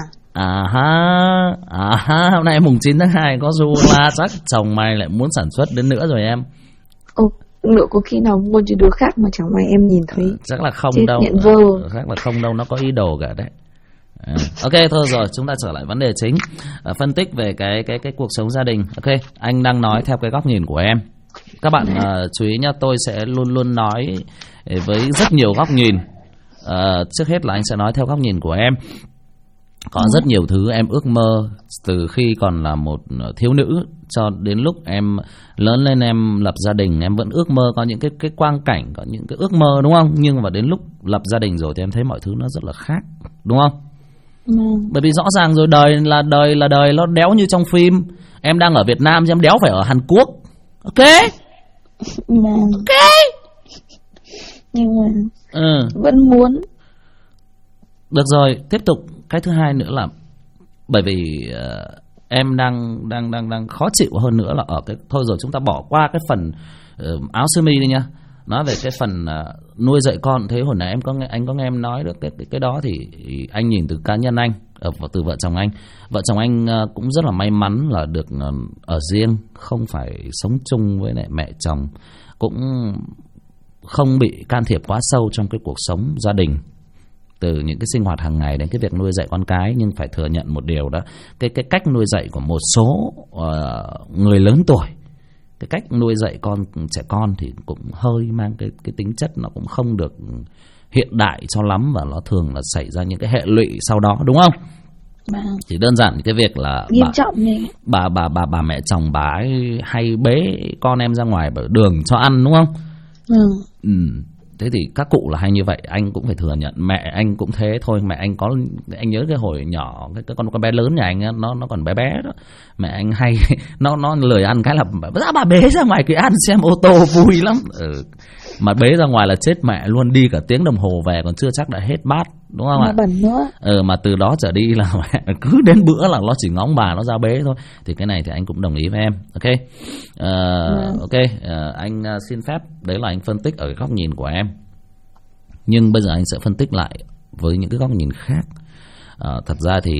Hôm nay mùng 9 tháng 2 có sô-cô-la, chắc chồng mày lại muốn sản xuất đến nữa rồi em. Liệu có khi nào mua cho đứa khác mà chẳng may em nhìn thấy. Chắc là không chết đâu. Chắc là không đâu, nó có ý đồ cả đấy. Ok, thôi rồi, chúng ta trở lại vấn đề chính. Phân tích về cái cuộc sống gia đình. Ok, anh đang nói theo cái góc nhìn của em. Các bạn chú ý nhá, tôi sẽ luôn luôn nói với rất nhiều góc nhìn. Trước hết là anh sẽ nói theo góc nhìn của em. Có rất nhiều thứ em ước mơ từ khi còn là một thiếu nữ cho đến lúc em lớn lên, em lập gia đình, em vẫn ước mơ có những cái quang cảnh, có những cái ước mơ, đúng không? Nhưng mà đến lúc lập gia đình rồi thì em thấy mọi thứ nó rất là khác, đúng không? Bởi vì rõ ràng rồi, đời là đời, nó đéo như trong phim. Em đang ở Việt Nam chứ em đéo phải ở Hàn Quốc. Ok. Ok. Nhưng mà vẫn muốn. Được rồi, tiếp tục. Cái thứ hai nữa là bởi vì em đang khó chịu hơn nữa là ở cái, thôi rồi chúng ta bỏ qua cái phần áo sơ mi đi nha. Nói về cái phần nuôi dạy con. Thế hồi nãy anh có nghe em nói được cái đó thì anh nhìn từ cá nhân anh, từ vợ chồng anh. Vợ chồng anh cũng rất là may mắn là được ở riêng, không phải sống chung với lại mẹ chồng, cũng không bị can thiệp quá sâu trong cái cuộc sống gia đình, từ những cái sinh hoạt hàng ngày đến cái việc nuôi dạy con cái. Nhưng phải thừa nhận một điều đó, cái cách nuôi dạy của một số người lớn tuổi, cái cách nuôi dạy trẻ con thì cũng hơi mang cái tính chất nó cũng không được hiện đại cho lắm, và nó thường là xảy ra những cái hệ lụy sau đó, đúng không? Chỉ đơn giản cái việc là bà mẹ chồng bà ấy hay bế con em ra ngoài đường cho ăn, đúng không? Thế thì các cụ là hay như vậy, anh cũng phải thừa nhận. Mẹ anh cũng thế thôi. Mẹ anh có, anh nhớ cái hồi nhỏ, cái con bé lớn nhà anh nó còn bé bé đó, mẹ anh hay nó lười ăn cái là bà bế ra ngoài cái ăn xem ô tô vui lắm. Mà bế ra ngoài là chết mẹ luôn, đi cả tiếng đồng hồ về còn chưa chắc đã hết bát, đúng không ạ? Bẩn nữa. Mà từ đó trở đi là mẹ cứ đến bữa là nó chỉ ngóng bà nó ra bế thôi. Thì cái này thì anh cũng đồng ý với em. Ok. Ok. Anh xin phép đấy là anh phân tích ở cái góc nhìn của em, nhưng bây giờ anh sẽ phân tích lại với những cái góc nhìn khác. Thật ra thì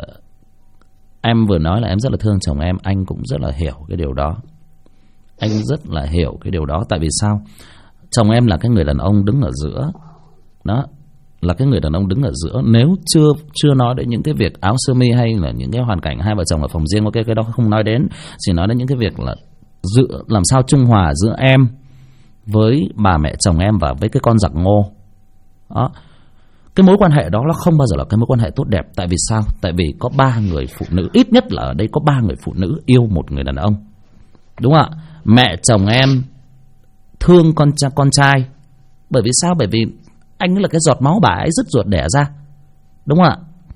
em vừa nói là em rất là thương chồng em. Anh cũng rất là hiểu cái điều đó. Anh rất là hiểu cái điều đó. Tại vì sao? Chồng em là cái người đàn ông đứng ở giữa. Đó, là cái người đàn ông đứng ở giữa. Nếu chưa nói đến những cái việc áo sơ mi hay là những cái hoàn cảnh hai vợ chồng ở phòng riêng, ok, cái đó không nói đến. Chỉ nói đến những cái việc là làm sao trung hòa giữa em với bà mẹ chồng em và với cái con giặc ngô. Đó, cái mối quan hệ đó nó không bao giờ là cái mối quan hệ tốt đẹp. Tại vì sao? Tại vì có 3 người phụ nữ, ít nhất là ở đây có 3 người phụ nữ yêu một người đàn ông, đúng không ạ? Mẹ chồng em thương con trai. Bởi vì sao? Bởi vì anh là cái giọt máu bà ấy dứt ruột đẻ ra, đúng không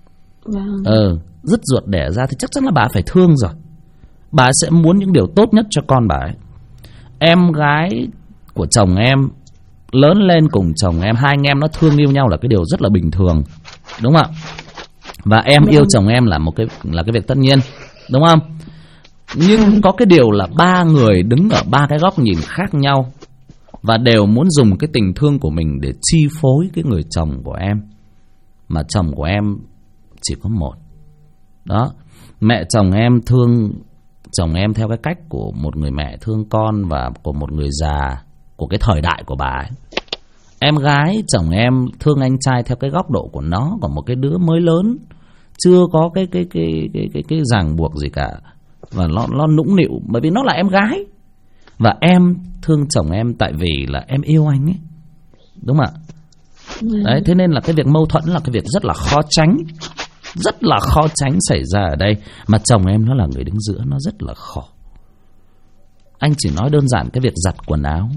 ạ? Dứt ruột đẻ ra thì chắc chắn là bà phải thương rồi. Bà sẽ muốn những điều tốt nhất cho con bà ấy. Em gái của chồng em lớn lên cùng chồng em, hai anh em nó thương yêu nhau là cái điều rất là bình thường, đúng không ạ? Và em yêu chồng em là cái việc tất nhiên, đúng không? Nhưng có cái điều là 3 người đứng ở 3 cái góc nhìn khác nhau và đều muốn dùng cái tình thương của mình để chi phối cái người chồng của em. Mà chồng của em chỉ có một. Đó, mẹ chồng em thương chồng em theo cái cách của một người mẹ thương con và của một người già của cái thời đại của bà ấy. Em gái chồng em thương anh trai theo cái góc độ của nó, còn một cái đứa mới lớn chưa có cái ràng buộc gì cả, và nó nũng nịu bởi vì nó là em gái. Và em thương chồng em tại vì là em yêu anh ấy, đúng không ạ? Đấy, thế nên là cái việc mâu thuẫn là cái việc rất là khó tránh, rất là khó tránh xảy ra ở đây. Mà chồng em nó là người đứng giữa, nó rất là khổ. Anh chỉ nói đơn giản cái việc giặt quần áo.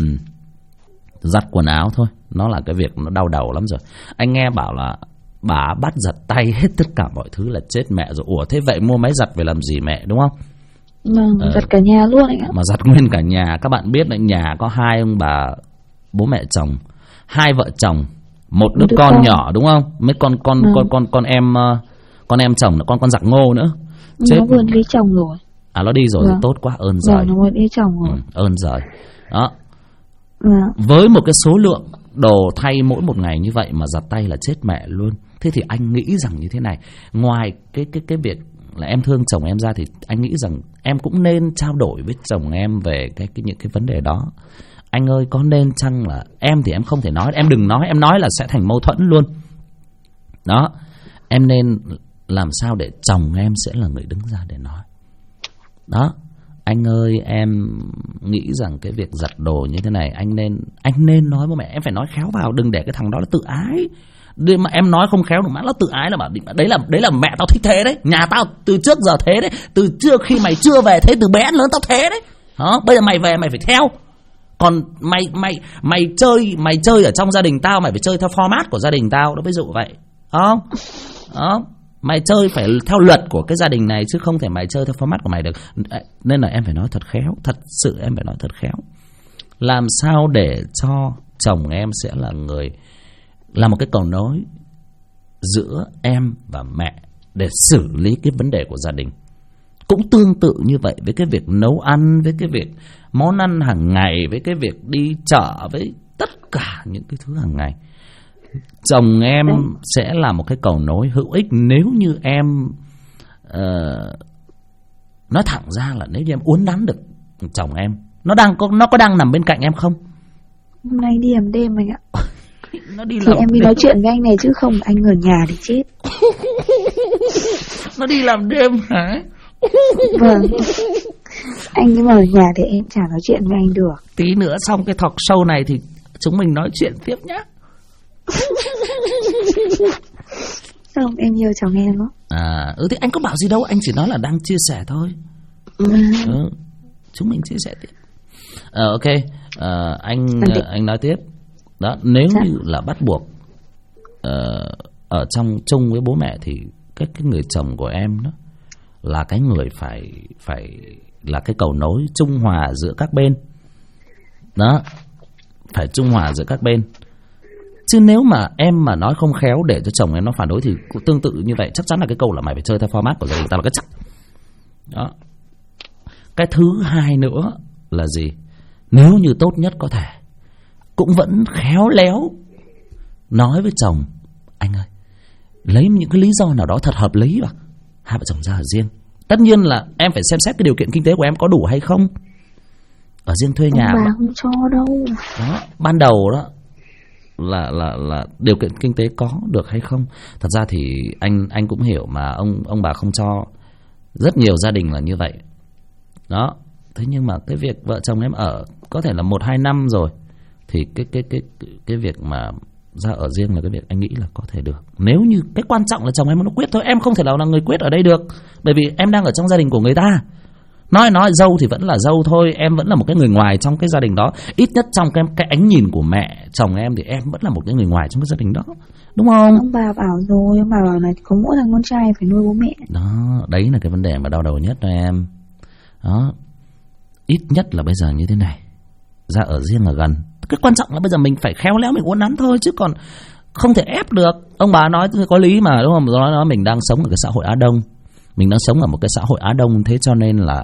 Giặt quần áo thôi, nó là cái việc nó đau đầu lắm rồi. Anh nghe bảo là bà bắt giặt tay hết tất cả mọi thứ là chết mẹ rồi. Ủa thế vậy mua máy giặt về làm gì mẹ, đúng không? Giặt cả nhà luôn anh ạ. Mà giặt nguyên cả nhà. Các bạn biết đấy, nhà có 2 ông bà, bố mẹ chồng, 2 vợ chồng, một đứa con nhỏ, đúng không? Mấy con em chồng là con giặc ngô nữa. Chết. Nó vừa đi chồng rồi. À, nó đi rồi thì tốt quá, ơn giời. Nó vừa đi chồng rồi. Ơn giời. Đó. Với một cái số lượng đồ thay mỗi một ngày như vậy mà giặt tay là chết mẹ luôn. Thế thì anh nghĩ rằng như thế này, ngoài cái việc là em thương chồng em ra thì anh nghĩ rằng em cũng nên trao đổi với chồng em về những cái vấn đề đó. Anh ơi, có nên chăng là em thì em không thể nói, em đừng nói, em nói là sẽ thành mâu thuẫn luôn. Đó, em nên làm sao để chồng em sẽ là người đứng ra để nói. Đó, anh ơi, em nghĩ rằng cái việc giặt đồ như thế này anh nên nói với mẹ, em phải nói khéo vào, đừng để cái thằng đó nó tự ái. mà em nói không khéo, nó tự ái là bảo đấy là mẹ tao thích thế đấy, nhà tao từ trước giờ thế đấy, từ trước khi mày chưa về thế, từ bé đến lớn tao thế đấy. Đó, bây giờ mày về mày phải theo. Còn mày chơi ở trong gia đình tao, mày phải chơi theo format của gia đình tao đó, ví dụ vậy. Không? Đó, mày chơi phải theo luật của cái gia đình này, chứ không thể mày chơi theo format của mày được. Nên là em phải nói thật khéo, thật sự em phải nói thật khéo. Làm sao để cho chồng em sẽ là một cái cầu nối giữa em và mẹ để xử lý cái vấn đề của gia đình. Cũng tương tự như vậy với cái việc nấu ăn, với cái việc món ăn hàng ngày, với cái việc đi chợ, với tất cả những cái thứ hàng ngày. Chồng em sẽ là một cái cầu nối hữu ích nếu như em nói thẳng ra là nếu như em uốn nắn được chồng em. Nó có đang nằm bên cạnh em không? Hôm nay đi làm đêm anh ạ. Nó đi thì em đi nói chuyện với anh này chứ không anh ở nhà thì chết. Nó đi làm đêm hả? Vâng. Anh nhưng mà ở nhà thì em chả nói chuyện với anh được. Tí nữa xong cái talk show này thì chúng mình nói chuyện tiếp nhá. Không, em yêu chồng em đó. Thì anh có bảo gì đâu, anh chỉ nói là đang chia sẻ thôi. Chúng mình chia sẻ tiếp. Ok, anh nói tiếp. Đó, nếu như là bắt buộc ở chung với bố mẹ thì cái người chồng của em đó là cái người phải là cái cầu nối trung hòa giữa các bên. Đó, phải trung hòa giữa các bên. Chứ nếu mà em mà nói không khéo để cho chồng em nó phản đối thì cũng tương tự như vậy, chắc chắn là cái câu là mày phải chơi theo format của gia đình tao là cái chắc. Đó. Cái thứ hai nữa là gì? Nếu như tốt nhất có thể cũng vẫn khéo léo nói với chồng: anh ơi, lấy những cái lý do nào đó thật hợp lý mà hai vợ chồng ra ở riêng. Tất nhiên là em phải xem xét cái điều kiện kinh tế của em có đủ hay không. Ở riêng thuê nhà bà không cho đâu. Đó, ban đầu đó là điều kiện kinh tế có được hay không. Thật ra thì anh cũng hiểu mà ông bà không cho, rất nhiều gia đình là như vậy. Đó. Thế nhưng mà cái việc vợ chồng em ở có thể là 1-2 năm rồi thì cái việc mà ra ở riêng là cái việc anh nghĩ là có thể được. Nếu như cái quan trọng là chồng em nó quyết thôi, em không thể nào là người quyết ở đây được. Bởi vì em đang ở trong gia đình của người ta. Nói dâu thì vẫn là dâu thôi, em vẫn là một cái người ngoài trong cái gia đình đó. Ít nhất trong cái ánh nhìn của mẹ chồng em thì em vẫn là một cái người ngoài trong cái gia đình đó, đúng không? Ông bà bảo rồi, ông bà bảo là có mỗi thằng con trai phải nuôi bố mẹ. Đó, đấy là cái vấn đề mà đau đầu nhất đó em. Đó, ít nhất là bây giờ như thế này, ra ở riêng ở gần. Cái quan trọng là bây giờ mình phải khéo léo, mình uốn nắn thôi, chứ còn không thể ép được. Ông bà nói có lý mà, đúng không? Nói mình đang sống ở cái xã hội Á Đông, mình đang sống ở một cái xã hội Á Đông, thế cho nên là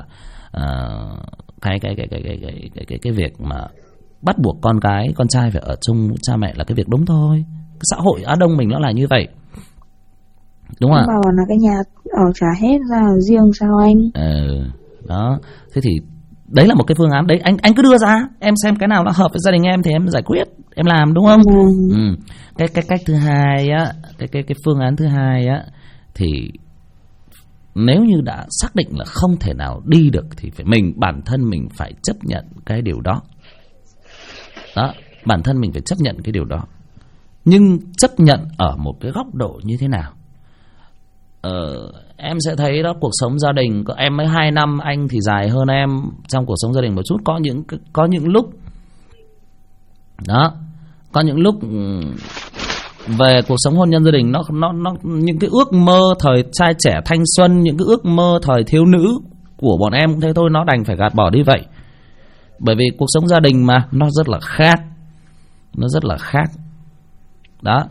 cái việc mà bắt buộc con trai phải ở chung với cha mẹ là cái việc đúng thôi. Cái xã hội Á Đông mình nó là như vậy, đúng không ạ? Bảo là cái nhà ở trả hết ra ở riêng sao anh? Đó, thế thì đấy là một cái phương án đấy, anh cứ đưa ra, em xem cái nào nó hợp với gia đình em thì em giải quyết, em làm, đúng không? Cái cách thứ hai á, cái phương án thứ hai á, thì nếu như đã xác định là không thể nào đi được thì bản thân mình phải chấp nhận cái điều đó. Đó, bản thân mình phải chấp nhận cái điều đó. Nhưng chấp nhận ở một cái góc độ như thế nào? Em sẽ thấy đó, cuộc sống gia đình, em mới 2 năm, anh thì dài hơn em trong cuộc sống gia đình một chút. Có những lúc đó, có những lúc về cuộc sống hôn nhân gia đình, nó những cái ước mơ thời trai trẻ thanh xuân, những cái ước mơ thời thiếu nữ của bọn em cũng thế thôi, nó đành phải gạt bỏ đi vậy. Bởi vì cuộc sống gia đình mà nó rất là khác, nó rất là khác. Đó,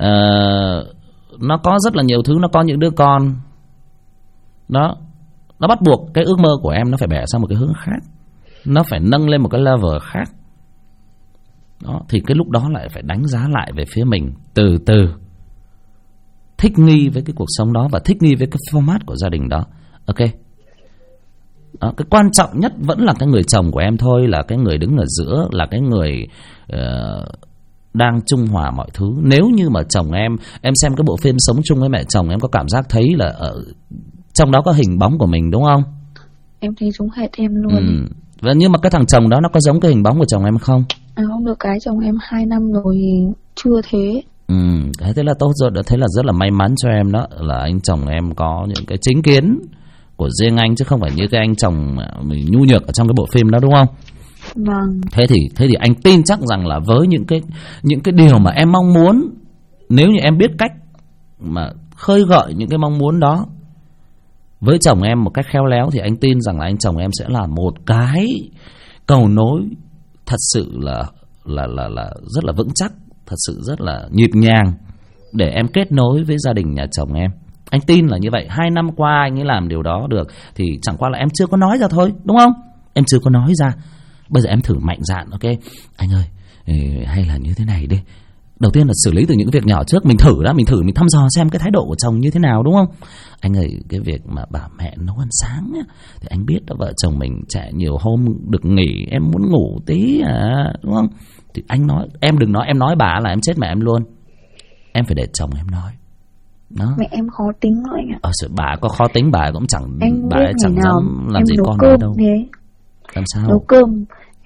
nó có rất là nhiều thứ, nó có những đứa con đó, nó bắt buộc cái ước mơ của em nó phải bẻ sang một cái hướng khác, nó phải nâng lên một cái level khác. Đó, thì cái lúc đó lại phải đánh giá lại về phía mình, từ từ thích nghi với cái cuộc sống đó và thích nghi với cái format của gia đình đó. Ok. Đó, cái quan trọng nhất vẫn là cái người chồng của em thôi, là cái người đứng ở giữa, là cái người đang trung hòa mọi thứ. Nếu như mà chồng em xem cái bộ phim Sống chung với mẹ chồng, em có cảm giác thấy là ở trong đó có hình bóng của mình, đúng không? Em thấy giống hệt em luôn. Và nhưng mà cái thằng chồng đó nó có giống cái hình bóng của chồng em không? Không được, cái chồng em 2 năm rồi chưa thế. Thế là tốt rồi, thế là rất là may mắn cho em đó, là anh chồng em có những cái chính kiến của riêng anh, chứ không phải như cái anh chồng mình nhu nhược ở trong cái bộ phim đó, đúng không? Vâng. Thế thì anh tin chắc rằng là với những cái điều mà em mong muốn, nếu như em biết cách mà khơi gợi những cái mong muốn đó với chồng em một cách khéo léo, thì anh tin rằng là anh chồng em sẽ là một cái cầu nối thật sự là rất là vững chắc, thật sự rất là nhịp nhàng để em kết nối với gia đình nhà chồng em. Anh tin là như vậy. 2 năm qua anh ấy làm điều đó được, thì chẳng qua là em chưa có nói ra thôi, đúng không? Em chưa có nói ra. Bây giờ em thử mạnh dạn, ok anh ơi, hay là như thế này đi. Đầu tiên là xử lý từ những cái việc nhỏ trước. Mình thử đó, mình thăm dò xem cái thái độ của chồng như thế nào, đúng không? Anh ơi, cái việc mà bà mẹ nấu ăn sáng ấy, thì anh biết đó, vợ chồng mình chạy nhiều hôm được nghỉ, em muốn ngủ tí đúng không? Thì anh nói, em đừng nói, em nói bà là em chết mẹ em luôn. Em phải để chồng em nói đó. Mẹ em khó tính rồi anh ạ. Bà có khó tính, bà cũng chẳng, anh bà ấy chẳng dám làm gì con nữa đâu. Thế. Làm sao? Nấu cơm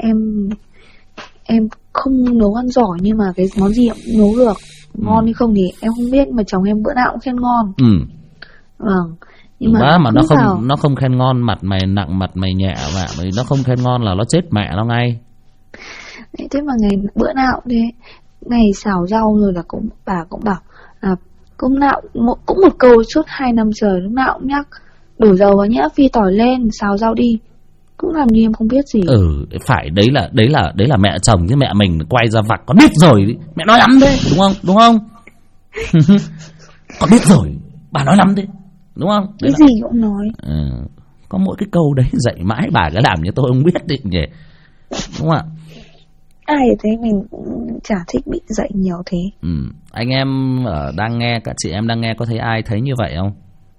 em không nấu ăn giỏi, nhưng mà cái món gì cũng nấu được. Ngon hay không thì em không biết, mà chồng em bữa nào cũng khen ngon. Vâng. Nhưng mà nó không khen ngon, mặt mày nặng mặt mày nhẹ mà nó không khen ngon là nó chết mẹ nó ngay. Thế mà bữa nào cũng thế, ngày xào rau rồi là bà cũng bảo là cũng một câu suốt 2 năm trời, lúc nào cũng nhắc đổ dầu vào nhá, phi tỏi lên, xào rau đi. Cũng làm như em không biết gì. Phải, đấy là mẹ chồng, chứ mẹ mình quay ra vặt con biết rồi, mẹ nói lắm thế, đúng không? Con biết rồi, bà nói lắm thế, đúng không? Cái gì cũng nói. Có mỗi cái câu đấy dạy mãi bà cứ làm như tôi không biết định nhỉ, đúng không ạ? Ai thế, mình cũng chả thích bị dạy nhiều thế. Anh em đang nghe, các chị em đang nghe, có thấy ai thấy như vậy không?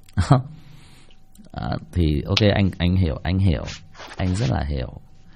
Thì ok, anh hiểu, anh rất là hiểu.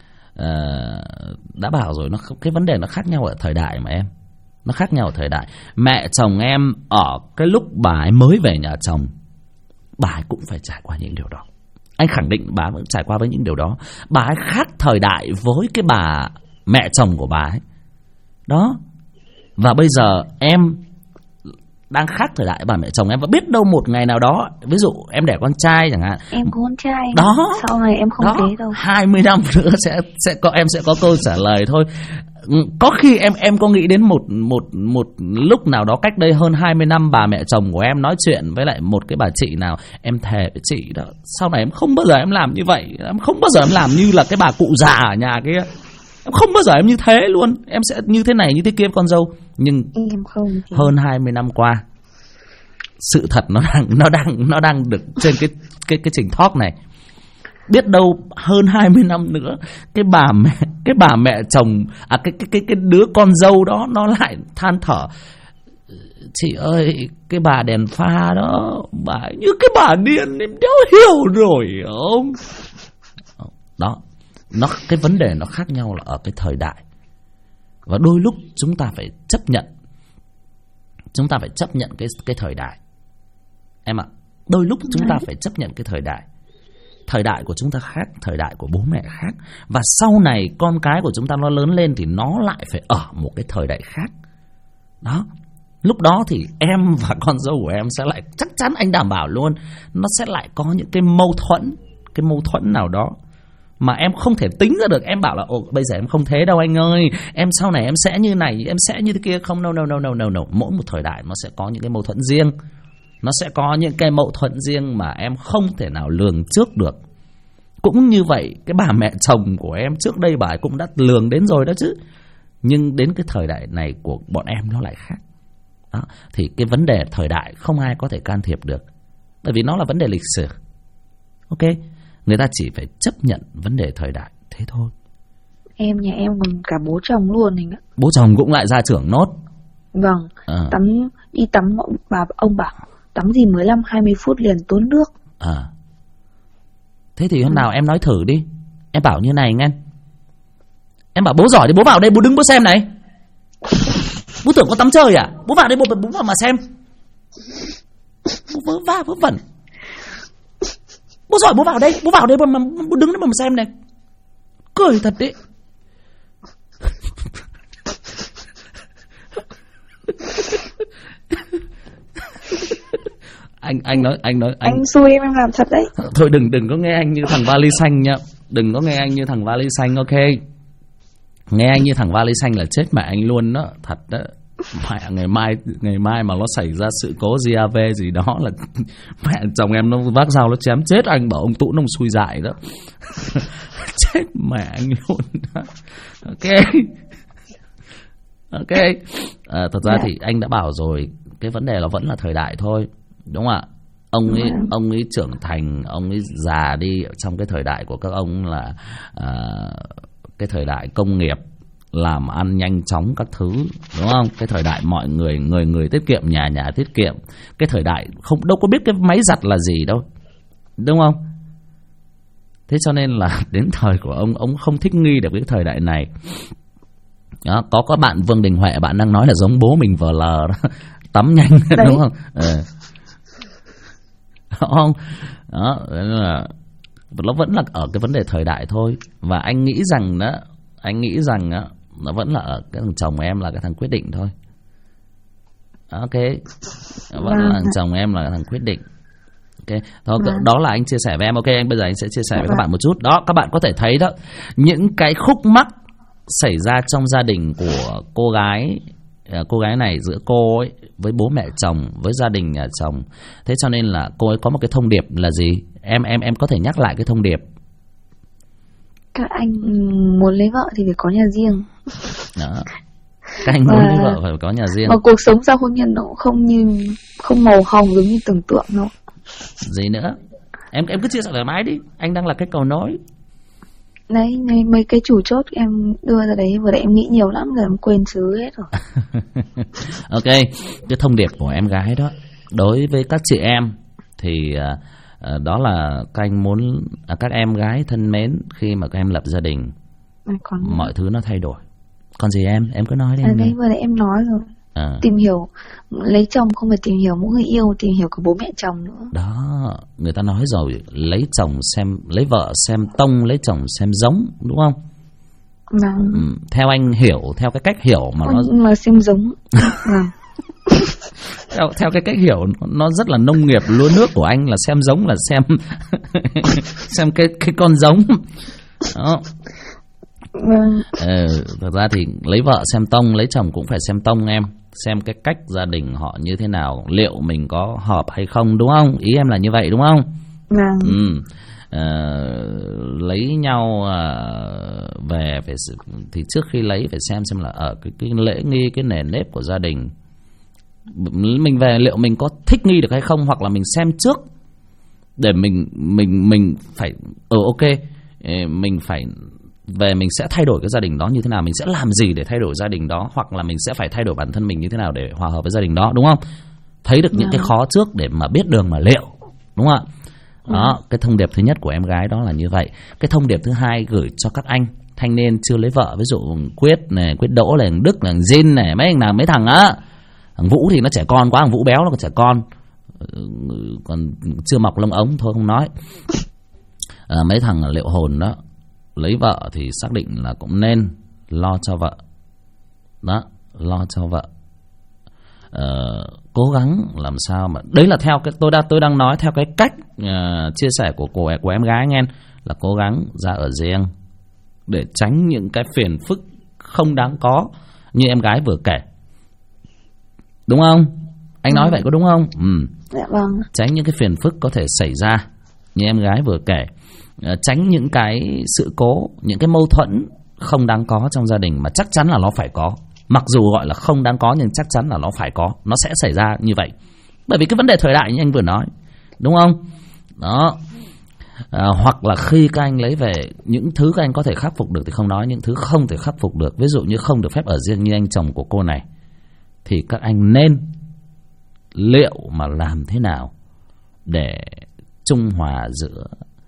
Đã bảo rồi, cái vấn đề nó khác nhau ở thời đại mà em, nó khác nhau ở thời đại. Mẹ chồng em ở cái lúc bà ấy mới về nhà chồng, bà ấy cũng phải trải qua những điều đó. Anh khẳng định bà ấy vẫn trải qua với những điều đó. Bà ấy khác thời đại với cái bà mẹ chồng của bà ấy đó. Và bây giờ em đang khác thời đại bà mẹ chồng em, và biết đâu một ngày nào đó, ví dụ em đẻ con trai chẳng hạn. Em có con trai đó, sau này em không thế đâu. 20 năm nữa em sẽ có câu trả lời thôi. Có khi em có nghĩ đến một lúc nào đó cách đây hơn 20 năm, bà mẹ chồng của em nói chuyện với lại một cái bà chị nào, em thề với chị đó, sau này em không bao giờ em làm như vậy, em không bao giờ em làm như là cái bà cụ già ở nhà kia, em không bao giờ em như thế luôn, em sẽ như thế này như thế kia con dâu. Nhưng em không thì... hơn 20 năm qua, sự thật nó đang được trên cái trình talk này. Biết đâu hơn 20 năm nữa, cái bà mẹ chồng, cái đứa con dâu đó nó lại than thở: chị ơi, cái bà đèn pha đó, bà như cái bà điên, em đéo hiểu rồi không? Đó, cái vấn đề nó khác nhau là ở cái thời đại. Và đôi lúc chúng ta phải chấp nhận cái thời đại em ạ. Đôi lúc chúng ta phải chấp nhận cái thời đại. Thời đại của chúng ta khác, thời đại của bố mẹ khác. Và sau này con cái của chúng ta nó lớn lên thì nó lại phải ở một cái thời đại khác. Đó, lúc đó thì em và con dâu của em sẽ lại, chắc chắn anh đảm bảo luôn, nó sẽ lại có những cái mâu thuẫn nào đó mà em không thể tính ra được. Em bảo là bây giờ em không thế đâu anh ơi, em sau này em sẽ như này, em sẽ như thế kia. Không, no. Mỗi một thời đại nó sẽ có những cái mâu thuẫn riêng, nó sẽ có những cái mâu thuẫn riêng mà em không thể nào lường trước được. Cũng như vậy, cái bà mẹ chồng của em trước đây bà ấy cũng đã lường đến rồi đó chứ. Nhưng đến cái thời đại này của bọn em nó lại khác đó. Thì cái vấn đề thời đại không ai có thể can thiệp được, bởi vì nó là vấn đề lịch sử. Ok, người ta chỉ phải chấp nhận vấn đề thời đại, thế thôi. Nhà em còn cả bố chồng luôn anh ạ. Bố chồng cũng lại ra trưởng nốt. Vâng. Đi tắm, ông bảo tắm gì 15-20 phút liền tốn nước. Thế thì hôm nào em nói thử đi. Em bảo như này nghe, em bảo bố giỏi thì bố vào đây, bố đứng bố xem này. Bố tưởng có tắm chơi à? Bố vào đây, bố vào mà xem. Bố vớ va vớ vẩn. Bố giỏi bố vào đây mà bố đứng đấy mà xem này. Cười thật đấy. Anh xui em làm thật đấy. Thôi đừng có nghe anh như thằng vali xanh nhá. Đừng có nghe anh như thằng vali xanh, ok? Nghe anh như thằng vali xanh là chết mẹ anh luôn đó, thật đó. Mẹ ngày mai mà nó xảy ra sự cố GAV gì đó là mẹ chồng em nó vác dao nó chém chết anh, bảo ông Tũ nó xui dại đó. Chết mẹ anh luôn đó. Ok. Thật ra thì anh đã bảo rồi, cái vấn đề là vẫn là thời đại thôi, đúng không ạ? Ông ấy trưởng thành, ông ấy già đi trong cái thời đại của các ông là cái thời đại công nghiệp, làm ăn nhanh chóng các thứ, đúng không? Cái thời đại mọi người tiết kiệm, nhà tiết kiệm. Cái thời đại đâu có biết cái máy giặt là gì đâu, đúng không? Thế cho nên là đến thời của ông không thích nghi được với cái thời đại này đó. Có các bạn Vương Đình Huệ, bạn đang nói là giống bố mình VL đó. Tắm nhanh đúng không? Không đó, là nó vẫn là ở cái vấn đề thời đại thôi. Và anh nghĩ rằng đó, nó vẫn là ở cái thằng chồng em là cái thằng quyết định thôi. Ok, vẫn là thằng chồng em là cái thằng quyết định. Ok, thôi, đó là anh chia sẻ với em. Ok, bây giờ anh sẽ chia sẻ với các bạn một chút. Đó, các bạn có thể thấy đó, những cái khúc mắc xảy ra trong gia đình của cô gái này, giữa cô ấy với bố mẹ chồng, với gia đình nhà chồng. Thế cho nên là cô ấy có một cái thông điệp là gì? Em có thể nhắc lại cái thông điệp. Các anh muốn lấy vợ thì phải có nhà riêng. Đó. Các anh muốn lấy vợ phải có nhà riêng. Mà cuộc sống sau hôn nhân nó không màu hồng giống như tưởng tượng đâu. Gì nữa? Em cứ chia sẻ thoải mái đi. Anh đang là cái cầu nối. Đấy, mấy cái chủ chốt em đưa ra đấy, vừa nãy em nghĩ nhiều lắm rồi em quên xứ hết rồi. Ok, cái thông điệp của em gái đó đối với các chị em thì đó là các em gái thân mến, khi mà các em lập gia đình mọi thứ nó thay đổi. Còn gì em cứ nói đi. Đấy, vừa nãy em nói rồi. Tìm hiểu, lấy chồng không phải tìm hiểu mỗi người yêu, tìm hiểu cả bố mẹ chồng nữa. Đó, người ta nói rồi, lấy vợ xem tông, lấy chồng xem giống, đúng không? Vâng. Theo anh hiểu, theo cái cách hiểu mà mà xem giống. theo cái cách hiểu nó rất là nông nghiệp lúa nước của anh là xem giống là xem cái con giống đó. Thật ra thì lấy vợ xem tông, lấy chồng cũng phải xem tông em, xem cái cách gia đình họ như thế nào, liệu mình có hợp hay không, đúng không? Ý em là như vậy đúng không? Lấy nhau về thì trước khi lấy phải xem là ở cái lễ nghi, cái nền nếp của gia đình mình về liệu mình có thích nghi được hay không, hoặc là mình xem trước để mình phải ok, mình phải về mình sẽ thay đổi cái gia đình đó như thế nào, mình sẽ làm gì để thay đổi gia đình đó, hoặc là mình sẽ phải thay đổi bản thân mình như thế nào để hòa hợp với gia đình đó, đúng không? Thấy được những cái khó trước để mà biết đường mà liệu, đúng không ạ? Đó, cái thông điệp thứ nhất của em gái đó là như vậy. Cái thông điệp thứ hai gửi cho các anh thanh niên chưa lấy vợ, ví dụ Quyết này, Quyết Đỗ này, thằng Đức này, thằng Jin này, mấy thằng á. Thằng Vũ thì nó trẻ con quá, thằng Vũ béo nó còn trẻ con, còn chưa mọc lông ống thôi không nói. Mấy thằng liệu hồn đó, lấy vợ thì xác định là cũng nên lo cho vợ. Đó, lo cho vợ. Cố gắng làm sao mà, đấy là theo cái tôi đang nói theo cái cách chia sẻ của em gái nghe, là cố gắng ra ở riêng để tránh những cái phiền phức không đáng có như em gái vừa kể, đúng không? Anh nói vậy có đúng không? Dạ vâng. Tránh những cái phiền phức có thể xảy ra như em gái vừa kể, tránh những cái sự cố, những cái mâu thuẫn không đáng có trong gia đình mà chắc chắn là nó phải có. Mặc dù gọi là không đáng có nhưng chắc chắn là nó phải có, nó sẽ xảy ra như vậy. Bởi vì cái vấn đề thời đại như anh vừa nói, đúng không? Đó. Hoặc là khi các anh lấy về, những thứ các anh có thể khắc phục được thì không nói, những thứ không thể khắc phục được, ví dụ như không được phép ở riêng như anh chồng của cô này, thì các anh nên liệu mà làm thế nào để trung hòa giữa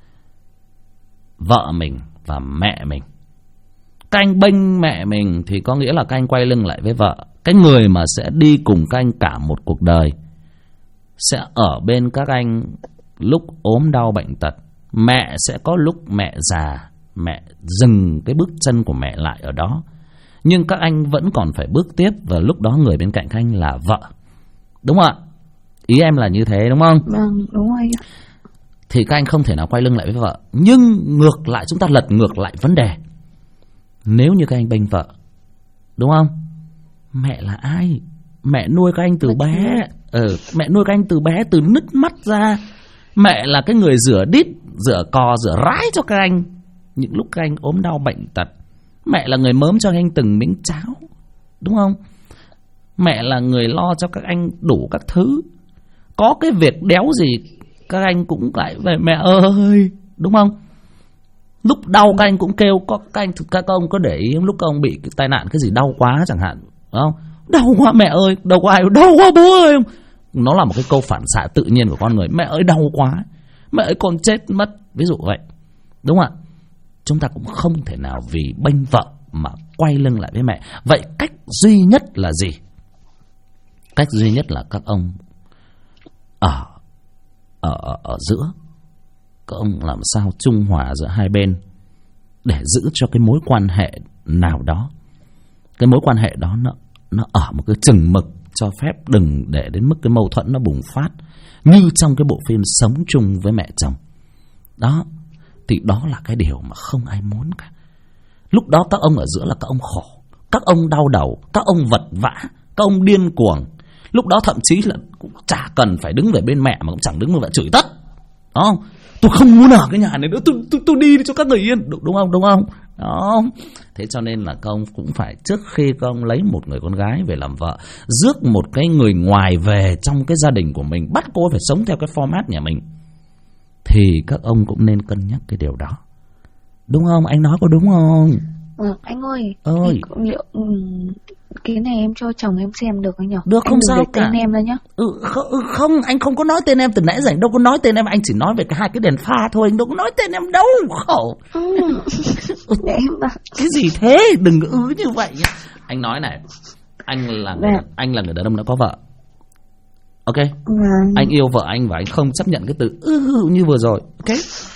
vợ mình và mẹ mình. Các anh bênh mẹ mình thì có nghĩa là các anh quay lưng lại với vợ. Cái người mà sẽ đi cùng các anh cả một cuộc đời, sẽ ở bên các anh lúc ốm đau bệnh tật. Mẹ sẽ có lúc mẹ già, mẹ dừng cái bước chân của mẹ lại ở đó, nhưng các anh vẫn còn phải bước tiếp, và lúc đó người bên cạnh các anh là vợ, đúng không ạ? Ý em là như thế đúng không? Vâng, đúng rồi anh ạ. Thì các anh không thể nào quay lưng lại với vợ. Nhưng ngược lại, chúng ta lật ngược lại vấn đề. Nếu như các anh bênh vợ, đúng không? Mẹ là ai? Mẹ nuôi các anh từ bé. Mẹ nuôi các anh từ bé, từ nứt mắt ra. Mẹ là cái người rửa đít, rửa cò, rửa rái cho các anh những lúc các anh ốm đau bệnh tật. Mẹ là người mớm cho anh từng miếng cháo, đúng không? Mẹ là người lo cho các anh đủ các thứ. Có cái việc đéo gì các anh cũng lại về mẹ ơi, đúng không? Lúc đau các anh cũng kêu. Các ông có để ý lúc các ông bị cái tai nạn cái gì đau quá chẳng hạn, đúng không? Đau quá mẹ ơi, đau quá ai, đau quá bố ơi. Nó là một cái câu phản xạ tự nhiên của con người. Mẹ ơi đau quá, mẹ ơi con chết mất, ví dụ vậy, đúng không ạ? Chúng ta cũng không thể nào vì bênh vợ mà quay lưng lại với mẹ. Vậy cách duy nhất là gì? Cách duy nhất là các ông ở giữa, các ông làm sao trung hòa giữa hai bên để giữ cho cái mối quan hệ nào đó, cái mối quan hệ đó nó ở một cái chừng mực cho phép, đừng để đến mức cái mâu thuẫn nó bùng phát như trong cái bộ phim Sống Chung với Mẹ Chồng đó. Thì đó là cái điều mà không ai muốn cả. Lúc đó các ông ở giữa là các ông khổ, các ông đau đầu, các ông vật vã, các ông điên cuồng. Lúc đó thậm chí là cũng chả cần phải đứng về bên mẹ, mà cũng chẳng đứng về chửi tất, đúng không? Tôi không muốn ở cái nhà này nữa, tôi đi cho các người yên, đúng không? Đó. Thế cho nên là các ông cũng phải, trước khi các ông lấy một người con gái về làm vợ, rước một cái người ngoài về trong cái gia đình của mình, bắt cô ấy phải sống theo cái format nhà mình, thì các ông cũng nên cân nhắc cái điều đó, đúng không? Anh nói có đúng không? Anh ơi. Liệu cái này em cho chồng em xem được không nhỉ? Được, không sao cả. Tên em ra nhá. Không, anh không có nói tên em từ nãy giờ, đâu có nói tên em, anh chỉ nói về hai cái đèn pha thôi, anh đâu có nói tên em đâu, khổ. Cái gì thế? Đừng như vậy nhá. Anh nói này, anh là người đàn ông đã có vợ, ok? Anh yêu vợ anh và anh không chấp nhận cái từ như vừa rồi, ok?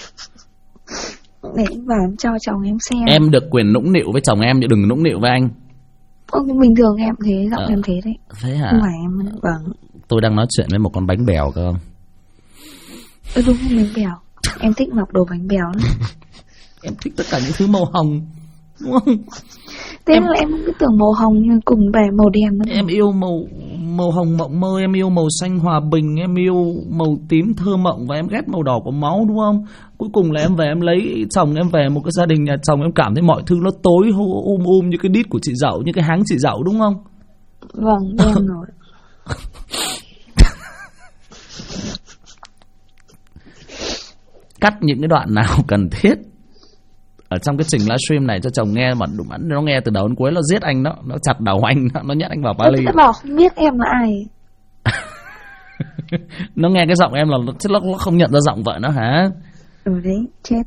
Để vào em cho chồng em xem. Em được quyền nũng nịu với chồng em, nhưng đừng nũng nịu với anh. Bình thường em thế, giọng em thế đấy. Thế hả? Không phải em. Vâng. Tôi đang nói chuyện với một con bánh bèo cơ không? Đúng không, bánh bèo. Em thích mặc đồ bánh bèo lắm. Em thích tất cả những thứ màu hồng, đúng không? Thế là em cứ tưởng màu hồng nhưng cùng về màu đen nữa. Em yêu màu hồng mộng mơ, em yêu màu xanh hòa bình, em yêu màu tím thơ mộng, và em ghét màu đỏ của máu, đúng không? Cuối cùng là em về em lấy chồng em về một cái gia đình nhà chồng, em cảm thấy mọi thứ nó tối như cái đít của chị Dậu, như cái háng chị Dậu, đúng không? Vâng, đen rồi. Cắt những cái đoạn nào cần thiết ở trong cái trình livestream này cho chồng nghe, mà nó nghe từ đầu đến cuối nó giết anh, nó chặt đầu anh, nó nhét anh vào vali. Nó bảo không biết em là ai. Nó nghe cái giọng em là nó không nhận ra giọng vợ nó hả? Đấy, chết.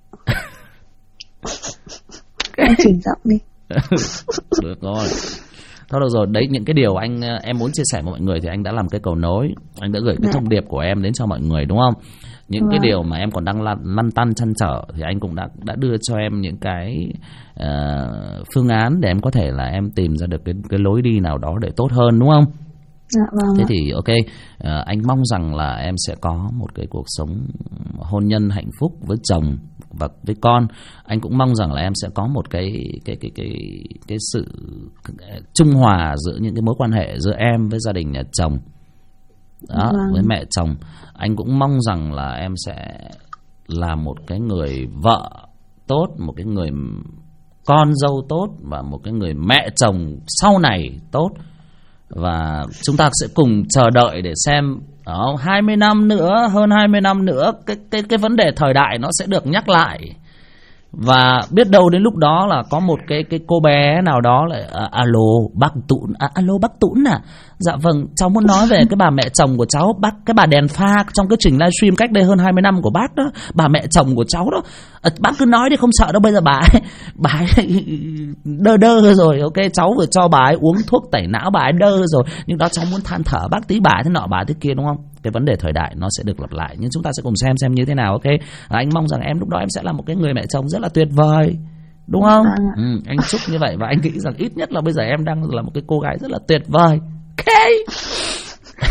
Anh chỉnh giọng đi. Được rồi. Thôi được rồi, đấy những cái điều em muốn chia sẻ với mọi người thì anh đã làm cái cầu nối, anh đã gửi cái thông điệp của em đến cho mọi người, đúng không? Những cái điều mà em còn đang lăn tăn chăn trở thì anh cũng đã đưa cho em những cái phương án để em có thể là em tìm ra được cái lối đi nào đó để tốt hơn, đúng không? Dạ vâng. Thế thì ok, anh mong rằng là em sẽ có một cái cuộc sống hôn nhân hạnh phúc với chồng và với con. Anh cũng mong rằng là em sẽ có một cái sự trung hòa giữa những cái mối quan hệ giữa em với gia đình nhà chồng đó, với mẹ chồng. Anh cũng mong rằng là em sẽ là một cái người vợ tốt, một cái người con dâu tốt, và một cái người mẹ chồng sau này tốt. Và chúng ta sẽ cùng chờ đợi để xem 20 năm nữa, hơn 20 năm nữa, cái vấn đề thời đại nó sẽ được nhắc lại. Và biết đâu đến lúc đó là có một cái cô bé nào đó lại alo bác Tũn à, dạ vâng, cháu muốn nói về cái bà mẹ chồng của cháu, cái bà đèn pha trong cái trình livestream cách đây hơn 20 năm của bác đó, bà mẹ chồng của cháu đó. Bác cứ nói đi, không sợ đâu, bây giờ bà ấy đơ rồi, ok, cháu vừa cho bà ấy uống thuốc tẩy não, bà ấy đơ rồi, nhưng đó cháu muốn than thở bác tí, bà ấy thế nọ bà ấy thế kia, đúng không? Cái vấn đề thời đại nó sẽ được lặp lại, nhưng chúng ta sẽ cùng xem như thế nào, ok? Anh mong rằng em lúc đó em sẽ là một cái người mẹ chồng rất là tuyệt vời, đúng không? Anh chúc như vậy, và anh nghĩ rằng ít nhất là bây giờ em đang là một cái cô gái rất là tuyệt vời, ok?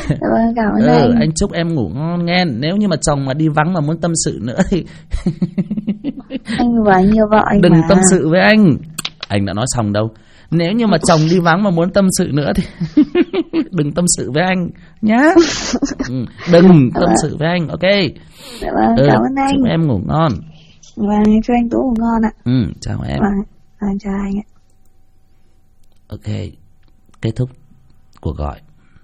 Vâng, cảm ơn anh. Anh chúc em ngủ ngon nghe. Nếu như mà chồng mà đi vắng mà muốn tâm sự nữa thì anh và anh yêu vợ anh đừng mà. tâm sự với anh đã nói xong đâu. Nếu như mà chồng đi vắng mà muốn tâm sự nữa thì đừng tâm sự với anh nhá. Đừng tâm sự với anh, ok? Vâng, cảm ơn anh. Chúc em ngủ ngon. Vâng, chúc anh Tú ngủ ngon ạ. Chào em. Vâng, chào anh ạ. Ok, kết thúc cuộc gọi.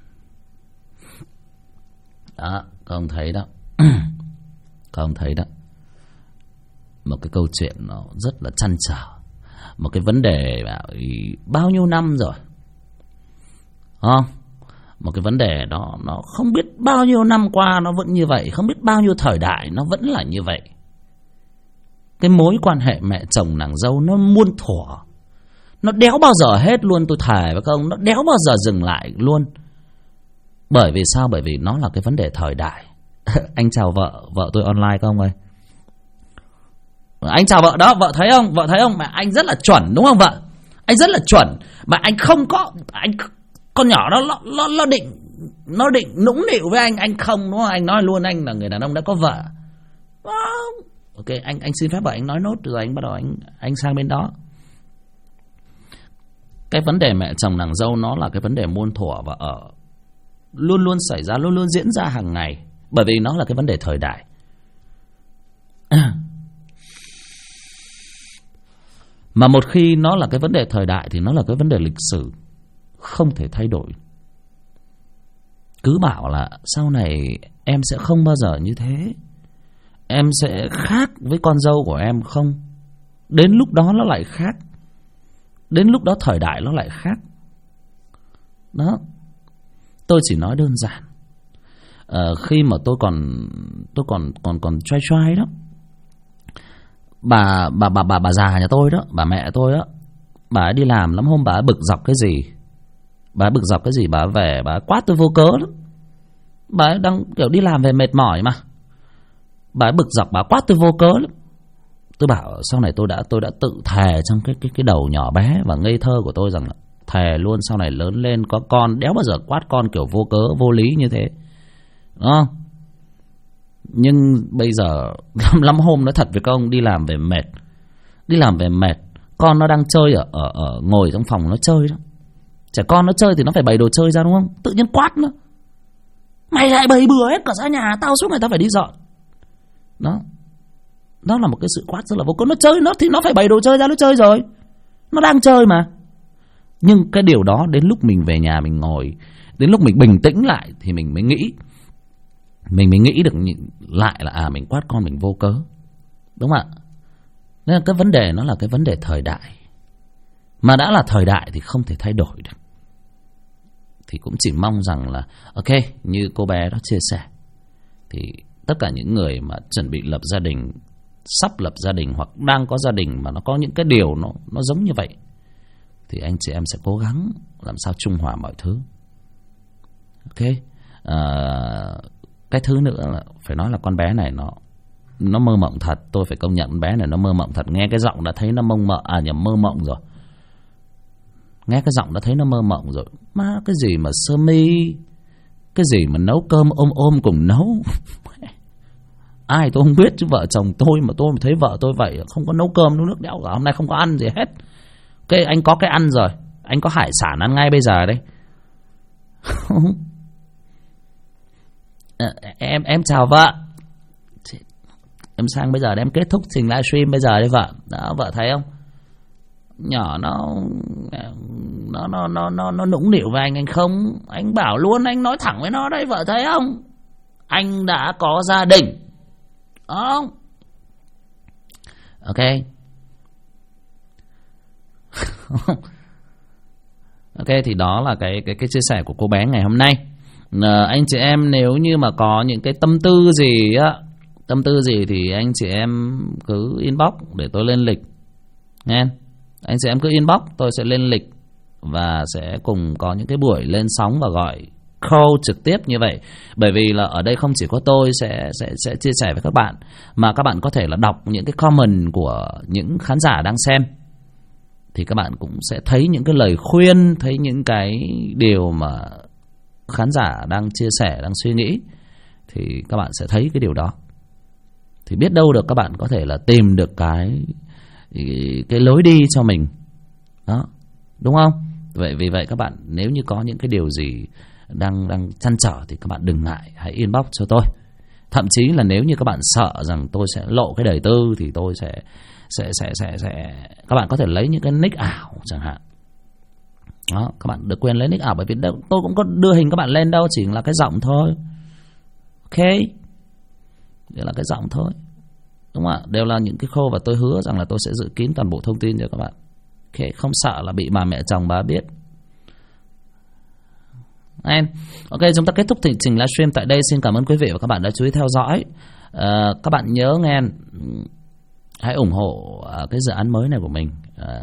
Đó, các ông thấy đó. Các ông thấy đó. Một cái câu chuyện nó rất là trăn trở. Một cái vấn đề bao nhiêu năm rồi, không? Một cái vấn đề đó nó không biết bao nhiêu năm qua nó vẫn như vậy, không biết bao nhiêu thời đại nó vẫn là như vậy. Cái mối quan hệ mẹ chồng nàng dâu nó muôn thuở, nó đéo bao giờ hết luôn, tôi thề với các ông, nó đéo bao giờ dừng lại luôn. Bởi vì sao? Bởi vì nó là cái vấn đề thời đại. Anh chào vợ tôi online các ông ơi. Anh chào vợ đó, vợ thấy không? Mà anh rất là chuẩn đúng không vợ? Anh rất là chuẩn, mà anh không có, anh con nhỏ đó nó định nũng nịu với anh không đúng không? Anh nói luôn anh là người đàn ông đã có vợ. Ok, anh xin phép vợ anh nói nốt rồi anh bắt đầu anh sang bên đó. Cái vấn đề mẹ chồng nàng dâu nó là cái vấn đề muôn thuở và luôn luôn xảy ra, luôn luôn diễn ra hàng ngày, bởi vì nó là cái vấn đề thời đại. Mà một khi nó là cái vấn đề thời đại thì nó là cái vấn đề lịch sử, không thể thay đổi. Cứ bảo là sau này em sẽ không bao giờ như thế, em sẽ khác với con dâu của em, không. Đến lúc đó nó lại khác. Đến lúc đó thời đại nó lại khác. Đó. Tôi chỉ nói đơn giản. Khi mà tôi còn trai đó, bà già nhà tôi đó, bà mẹ tôi đó, bà ấy đi làm lắm hôm bà ấy bực dọc cái gì. Bà ấy về bà ấy quát tôi vô cớ lắm. Bà ấy đang kiểu đi làm về mệt mỏi mà, bà ấy bực dọc, bà ấy quát tôi vô cớ lắm. Tôi bảo sau này tôi đã tự thề trong cái đầu nhỏ bé và ngây thơ của tôi rằng là thề luôn sau này lớn lên có con đéo bao giờ quát con kiểu vô cớ vô lý như thế, đúng không? Nhưng bây giờ lắm hôm nói thật với các ông, đi làm về mệt, con nó đang chơi ở ngồi trong phòng nó chơi đó. Trẻ con nó chơi thì nó phải bày đồ chơi ra đúng không? Tự nhiên quát nó, mày lại bày bừa hết cả ra nhà, tao suốt ngày tao phải đi dọn. Đó là một cái sự quát rất là vô cớ. Nó chơi nó thì nó phải bày đồ chơi ra, nó chơi rồi, nó đang chơi mà. Nhưng cái điều đó đến lúc mình về nhà mình ngồi, đến lúc mình bình tĩnh lại thì mình mới nghĩ được lại là mình quát con mình vô cớ, đúng không ạ? Nên là cái vấn đề nó là cái vấn đề thời đại, mà đã là thời đại thì không thể thay đổi được. Thì cũng chỉ mong rằng là ok, như cô bé đó chia sẻ, thì tất cả những người mà chuẩn bị lập gia đình, sắp lập gia đình hoặc đang có gia đình mà nó có những cái điều nó giống như vậy, thì anh chị em sẽ cố gắng làm sao trung hòa mọi thứ. Ok. Cái thứ nữa là phải nói là con bé này nó mơ mộng thật. Tôi phải công nhận con bé này nó mơ mộng thật. Nghe cái giọng đã thấy nó mơ mộng rồi. Nghe cái giọng đã thấy nó mơ mộng rồi. Má, cái gì mà sơ mi, cái gì mà nấu cơm ôm cùng nấu. Ai tôi không biết chứ vợ chồng tôi mà thấy vợ tôi vậy, không có nấu cơm nấu nước đéo cả, hôm nay không có ăn gì hết. Ok, anh có cái ăn rồi, anh có hải sản ăn ngay bây giờ đây. Em chào vợ. Em sang bây giờ để em kết thúc trình livestream bây giờ đây vợ. Đó, vợ thấy không? Nhỏ nó nũng nịu với anh không? Anh bảo luôn, anh nói thẳng với nó đây, vợ thấy không? Anh đã có gia đình. Không? Ok. Ok, thì đó là cái chia sẻ của cô bé ngày hôm nay. Anh chị em nếu như mà có những cái tâm tư gì thì anh chị em cứ inbox để tôi lên lịch nghe. Anh chị em cứ inbox, tôi sẽ lên lịch và sẽ cùng có những cái buổi lên sóng và gọi call trực tiếp như vậy. Bởi vì là ở đây không chỉ có tôi sẽ chia sẻ với các bạn, mà các bạn có thể là đọc những cái comment của những khán giả đang xem, thì các bạn cũng sẽ thấy những cái lời khuyên, thấy những cái điều mà khán giả đang chia sẻ, đang suy nghĩ, thì các bạn sẽ thấy cái điều đó. Thì biết đâu được các bạn có thể là tìm được cái lối đi cho mình đó, đúng không? Vì vậy các bạn nếu như có những cái điều gì đang trăn trở thì các bạn đừng ngại, hãy inbox cho tôi. Thậm chí là nếu như các bạn sợ rằng tôi sẽ lộ cái đời tư thì tôi sẽ các bạn có thể lấy những cái nick ảo chẳng hạn. Đó, các bạn được quyền lấy nick ảo, bởi vì tôi cũng có đưa hình các bạn lên đâu, chỉ là cái giọng thôi. Ok, đây là cái giọng thôi, đúng không ạ? Đều là những cái khâu và tôi hứa rằng là tôi sẽ giữ kín toàn bộ thông tin cho các bạn. Ok, không sợ là bị bà mẹ chồng bà biết. Ok, chúng ta kết thúc chương trình livestream tại đây. Xin cảm ơn quý vị và các bạn đã chú ý theo dõi. Các bạn nhớ nghe, hãy ủng hộ cái dự án mới này của mình.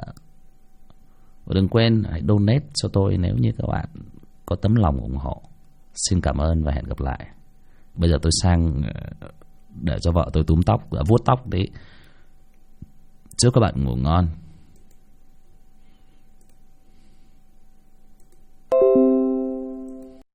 Và đừng quên hãy donate cho tôi nếu như các bạn có tấm lòng ủng hộ. Xin cảm ơn và hẹn gặp lại. Bây giờ tôi sang để cho vợ tôi túm tóc, vuốt tóc đi. Chúc các bạn ngủ ngon.